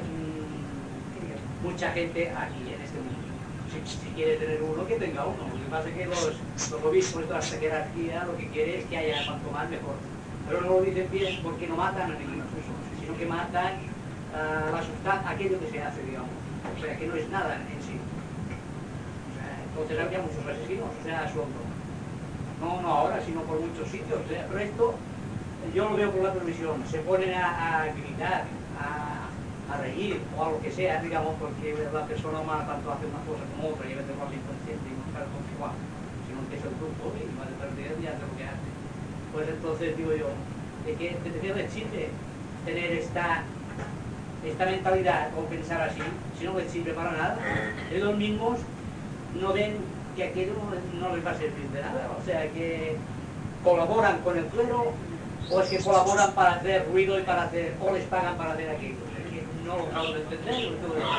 mm, mucha gente aquí en este mundo. Si, si quiere tener uno, que tenga uno. Lo que pasa es que los, los obispos de toda esta jerarquía lo que quiere es que haya cuanto más mejor. Pero no lo dicen bien porque no matan a ninguna persona, sino que matan uh, la sustancia, aquello que se hace, digamos. O sea, que no es nada en sí. O sea, entonces habría muchos asesinos, o sea, suelto. No, no ahora, sino por muchos sitios. O sea, pero esto, yo lo veo por la televisión, se ponen a, a gritar, a, a reír o a lo que sea, digamos, porque la persona humana tanto hace una cosa como otra y a veces lo hace inconsciente y no sabe con qué va, sino que es el grupo y va detrás de él y hace lo que hace. Pues entonces digo yo, ¿de qué de les sirve tener esta, esta mentalidad o pensar así? Si no les sirve para nada, ellos mismos no ven que aquello no, no les va a servir de nada, o sea que colaboran con el clero o es que colaboran para hacer ruido y para hacer, o les pagan para hacer aquello. Es que no lo acabo de entender.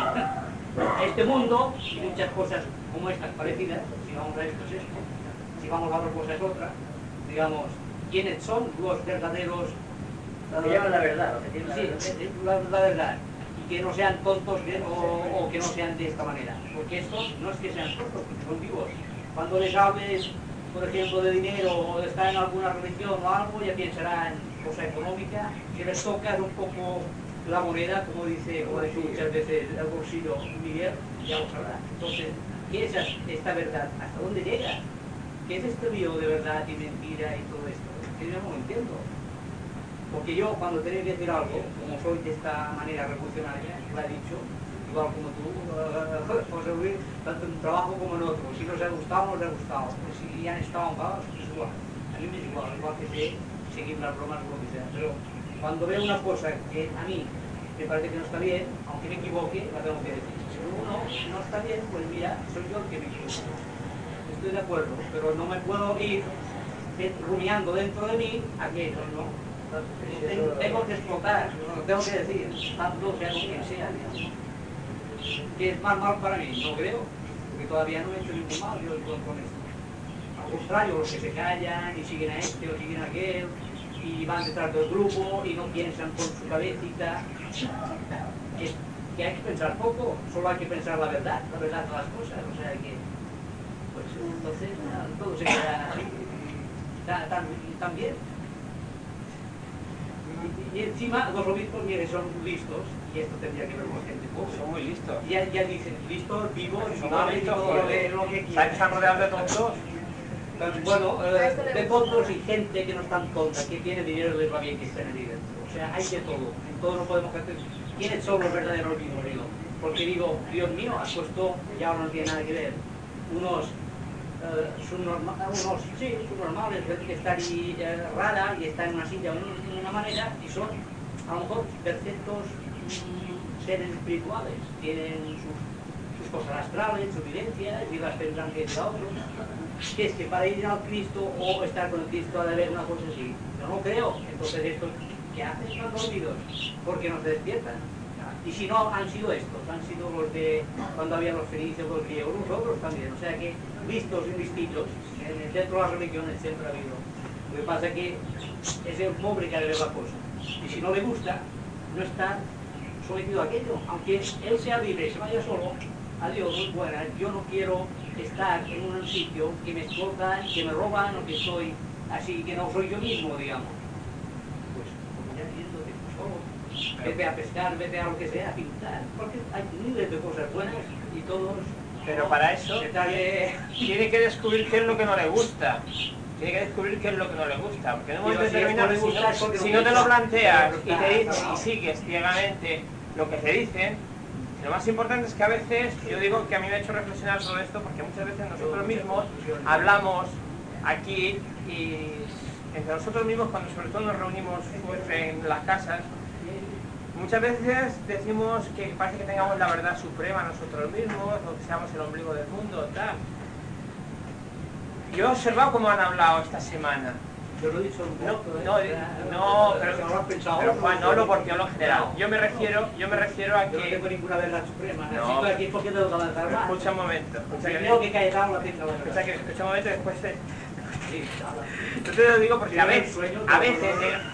Este mundo y muchas cosas como estas parecidas, si vamos a esto es esto, si vamos a otra cosa es otra, digamos, ¿quiénes son los verdaderos? Que llevan la verdad, lo que tienen la Sí, verdad. la, la verdad. Y que no sean tontos bien, o, o que no sean de esta manera. Porque estos no es que sean tontos, porque son vivos. Cuando les hables, por ejemplo, de dinero o de estar en alguna religión o algo, ya pensarán en cosa económica. Si les tocas un poco la moneda, como dice, como dice muchas veces el bolsillo Miguel, ya lo sabrá. Entonces, ¿qué es esta verdad? ¿Hasta dónde llega? ¿Qué es este lío de verdad y mentira y todo esto? Que yo no lo entiendo. Porque yo, cuando tenía que decir algo, como soy de esta manera revolucionaria, lo he dicho, igual como tú, uh, José Luis, tanto en un trabajo como en otro. Si nos ha gustado, nos ha gustado. Pues si han estado enfadados, pues es igual. A mí me es igual, igual que sé seguir las bromas o lo que sea. Pero cuando veo una cosa que a mí me parece que no está bien, aunque me equivoque, la tengo que decir. Si uno no está bien, pues mira, soy yo el que me equivoco. Estoy de acuerdo, pero no me puedo ir rumiando dentro de mí aquello, ¿no? Tengo, tengo que explotar, lo tengo que decir, tanto sea con quien sea, digamos. ¿Qué es más mal para mí? No creo, porque todavía no he hecho ningún mal yo con, con esto. Al contrario, los que se callan y siguen a este o siguen a aquel, y van detrás del grupo y no piensan con su cabecita, que, que hay que pensar poco, solo hay que pensar la verdad, la verdad de las cosas, o sea que, pues entonces todo se queda así, tan, tan, tan bien. Y, y encima los obispos, mire, son listos, y esto tendría que ver con gente pobre. Son muy listos. Y ya, ya dicen, listos, vivos, Son y listos, todo lo que, porque lo que ¿sabes que quieran. están rodeados de tontos? Entonces, bueno, eh, de tontos y gente que no es tan tonta, que tiene dinero y les va bien que estén ahí dentro. O sea, hay de todo, en todo no podemos hacer. ¿Quiénes son los verdaderos vivos, digo? Porque digo, Dios mío, ha puesto, ya no tiene nada que ver, unos, eh, subnorma, unos sí, subnormales, gente que está ahí eh, rara y está en una silla de una manera, y son a lo mejor perfectos mm, seres espirituales, tienen sus, sus cosas astrales, sus vivencias, y las tendrán que ir a otros. Que es que para ir al Cristo o estar con el Cristo ha de haber una cosa así. Yo no creo. Entonces estos que hacen están dormidos porque no se despiertan. Y si no, han sido estos, han sido los de cuando había los fenicios, los griegos, los otros también. O sea que listos y listitos, en el centro de las religiones siempre ha habido. Lo que pasa es que es el pobre que ha de ver la cosa. Y si no le gusta, no está sometido a aquello. Aunque él sea libre y se vaya solo, adiós, muy buena, yo no quiero estar en un sitio que me explotan, que me roban o que soy así, que no soy yo mismo, digamos. Pues, como ya viéndote, solo, vete a pescar, vete a lo que sea, a pintar, porque hay miles de cosas buenas y todos... Pero para eso de... tiene que descubrir qué es lo que no le gusta. Tiene que descubrir qué es lo que no le gusta. Porque en un momento determinado, si no, si no te lo planteas y, te, y sigues ciegamente lo que te dicen, lo más importante es que a veces, yo digo que a mí me ha hecho reflexionar sobre esto, porque muchas veces nosotros mismos hablamos aquí y entre nosotros mismos, cuando sobre todo nos reunimos en las casas, muchas veces decimos que parece que tengamos la verdad suprema nosotros mismos, o que seamos el ombligo del mundo, tal. Yo he observado cómo han hablado esta semana. Yo lo he dicho no, no, no, pero, pero Juan, no hablo por ti, hablo en general. Yo me refiero, yo me refiero a que... Yo no tengo ninguna verdad suprema. No, aquí porque tengo que avanzar más. Escucha un momento. Escucha que, tengo que caer la tengo escucha, que, escucha un momento y después te... Yo te lo digo porque a veces... A veces...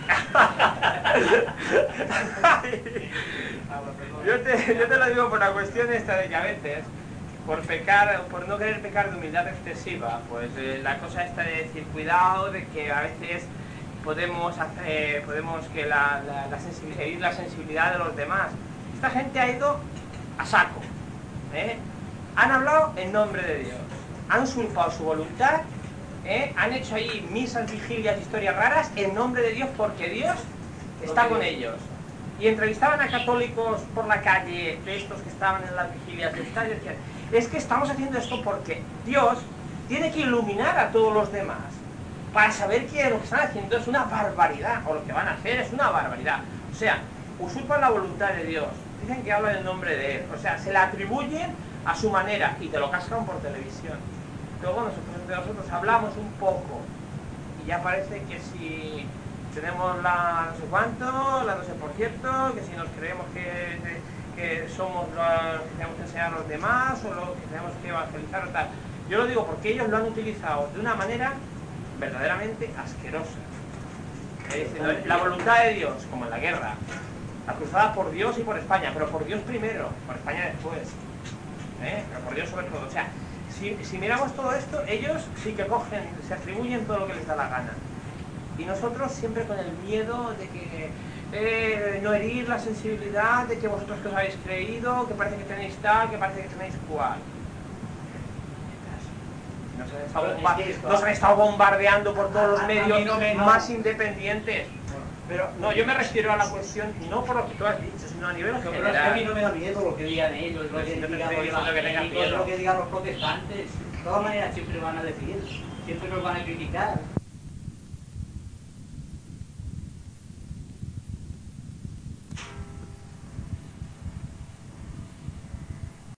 yo, te, yo te lo digo por la cuestión esta de que a veces... por pecar, por no querer pecar de humildad excesiva, pues eh, la cosa esta de decir cuidado, de que a veces podemos hacer, podemos que la, la, la sensibilidad, herir la sensibilidad de los demás. Esta gente ha ido a saco, ¿eh? Han hablado en nombre de Dios, han usurpado su voluntad, ¿eh? Han hecho ahí misas, vigilias, historias raras en nombre de Dios, porque Dios está con ellos. Y entrevistaban a católicos por la calle, de estos que estaban en las vigilias de esta, y decían, es que estamos haciendo esto porque Dios tiene que iluminar a todos los demás para saber que lo que están haciendo es una barbaridad, o lo que van a hacer es una barbaridad. O sea, usurpan la voluntad de Dios, dicen que hablan en nombre de Él, o sea, se la atribuyen a su manera y te lo cascan por televisión. Luego nosotros entre nosotros hablamos un poco y ya parece que si tenemos la no sé cuánto, la no sé por cierto, que si nos creemos que... que somos los que tenemos que enseñar a los demás o los que tenemos que evangelizar o tal. Yo lo digo porque ellos lo han utilizado de una manera verdaderamente asquerosa. Es decir, la voluntad de Dios, como en la guerra, la cruzada por Dios y por España, pero por Dios primero, por España después, ¿eh? Pero por Dios sobre todo. O sea, si, si miramos todo esto, ellos sí que cogen, se atribuyen todo lo que les da la gana. Y nosotros siempre con el miedo de que Eh, no herir la sensibilidad de que vosotros que os habéis creído, que parece que tenéis tal, que parece que tenéis cual. Nos han estado, bomba nos han estado bombardeando por todos los medios no me, no. más independientes. Pero no, yo me refiero a la cuestión, no por lo que tú has dicho, sino a nivel general. Pero es que a mí no me da miedo lo que digan ellos, lo que, no digan los evangélicos, lo que digan los protestantes. De todas maneras siempre van a decir, siempre nos van a criticar.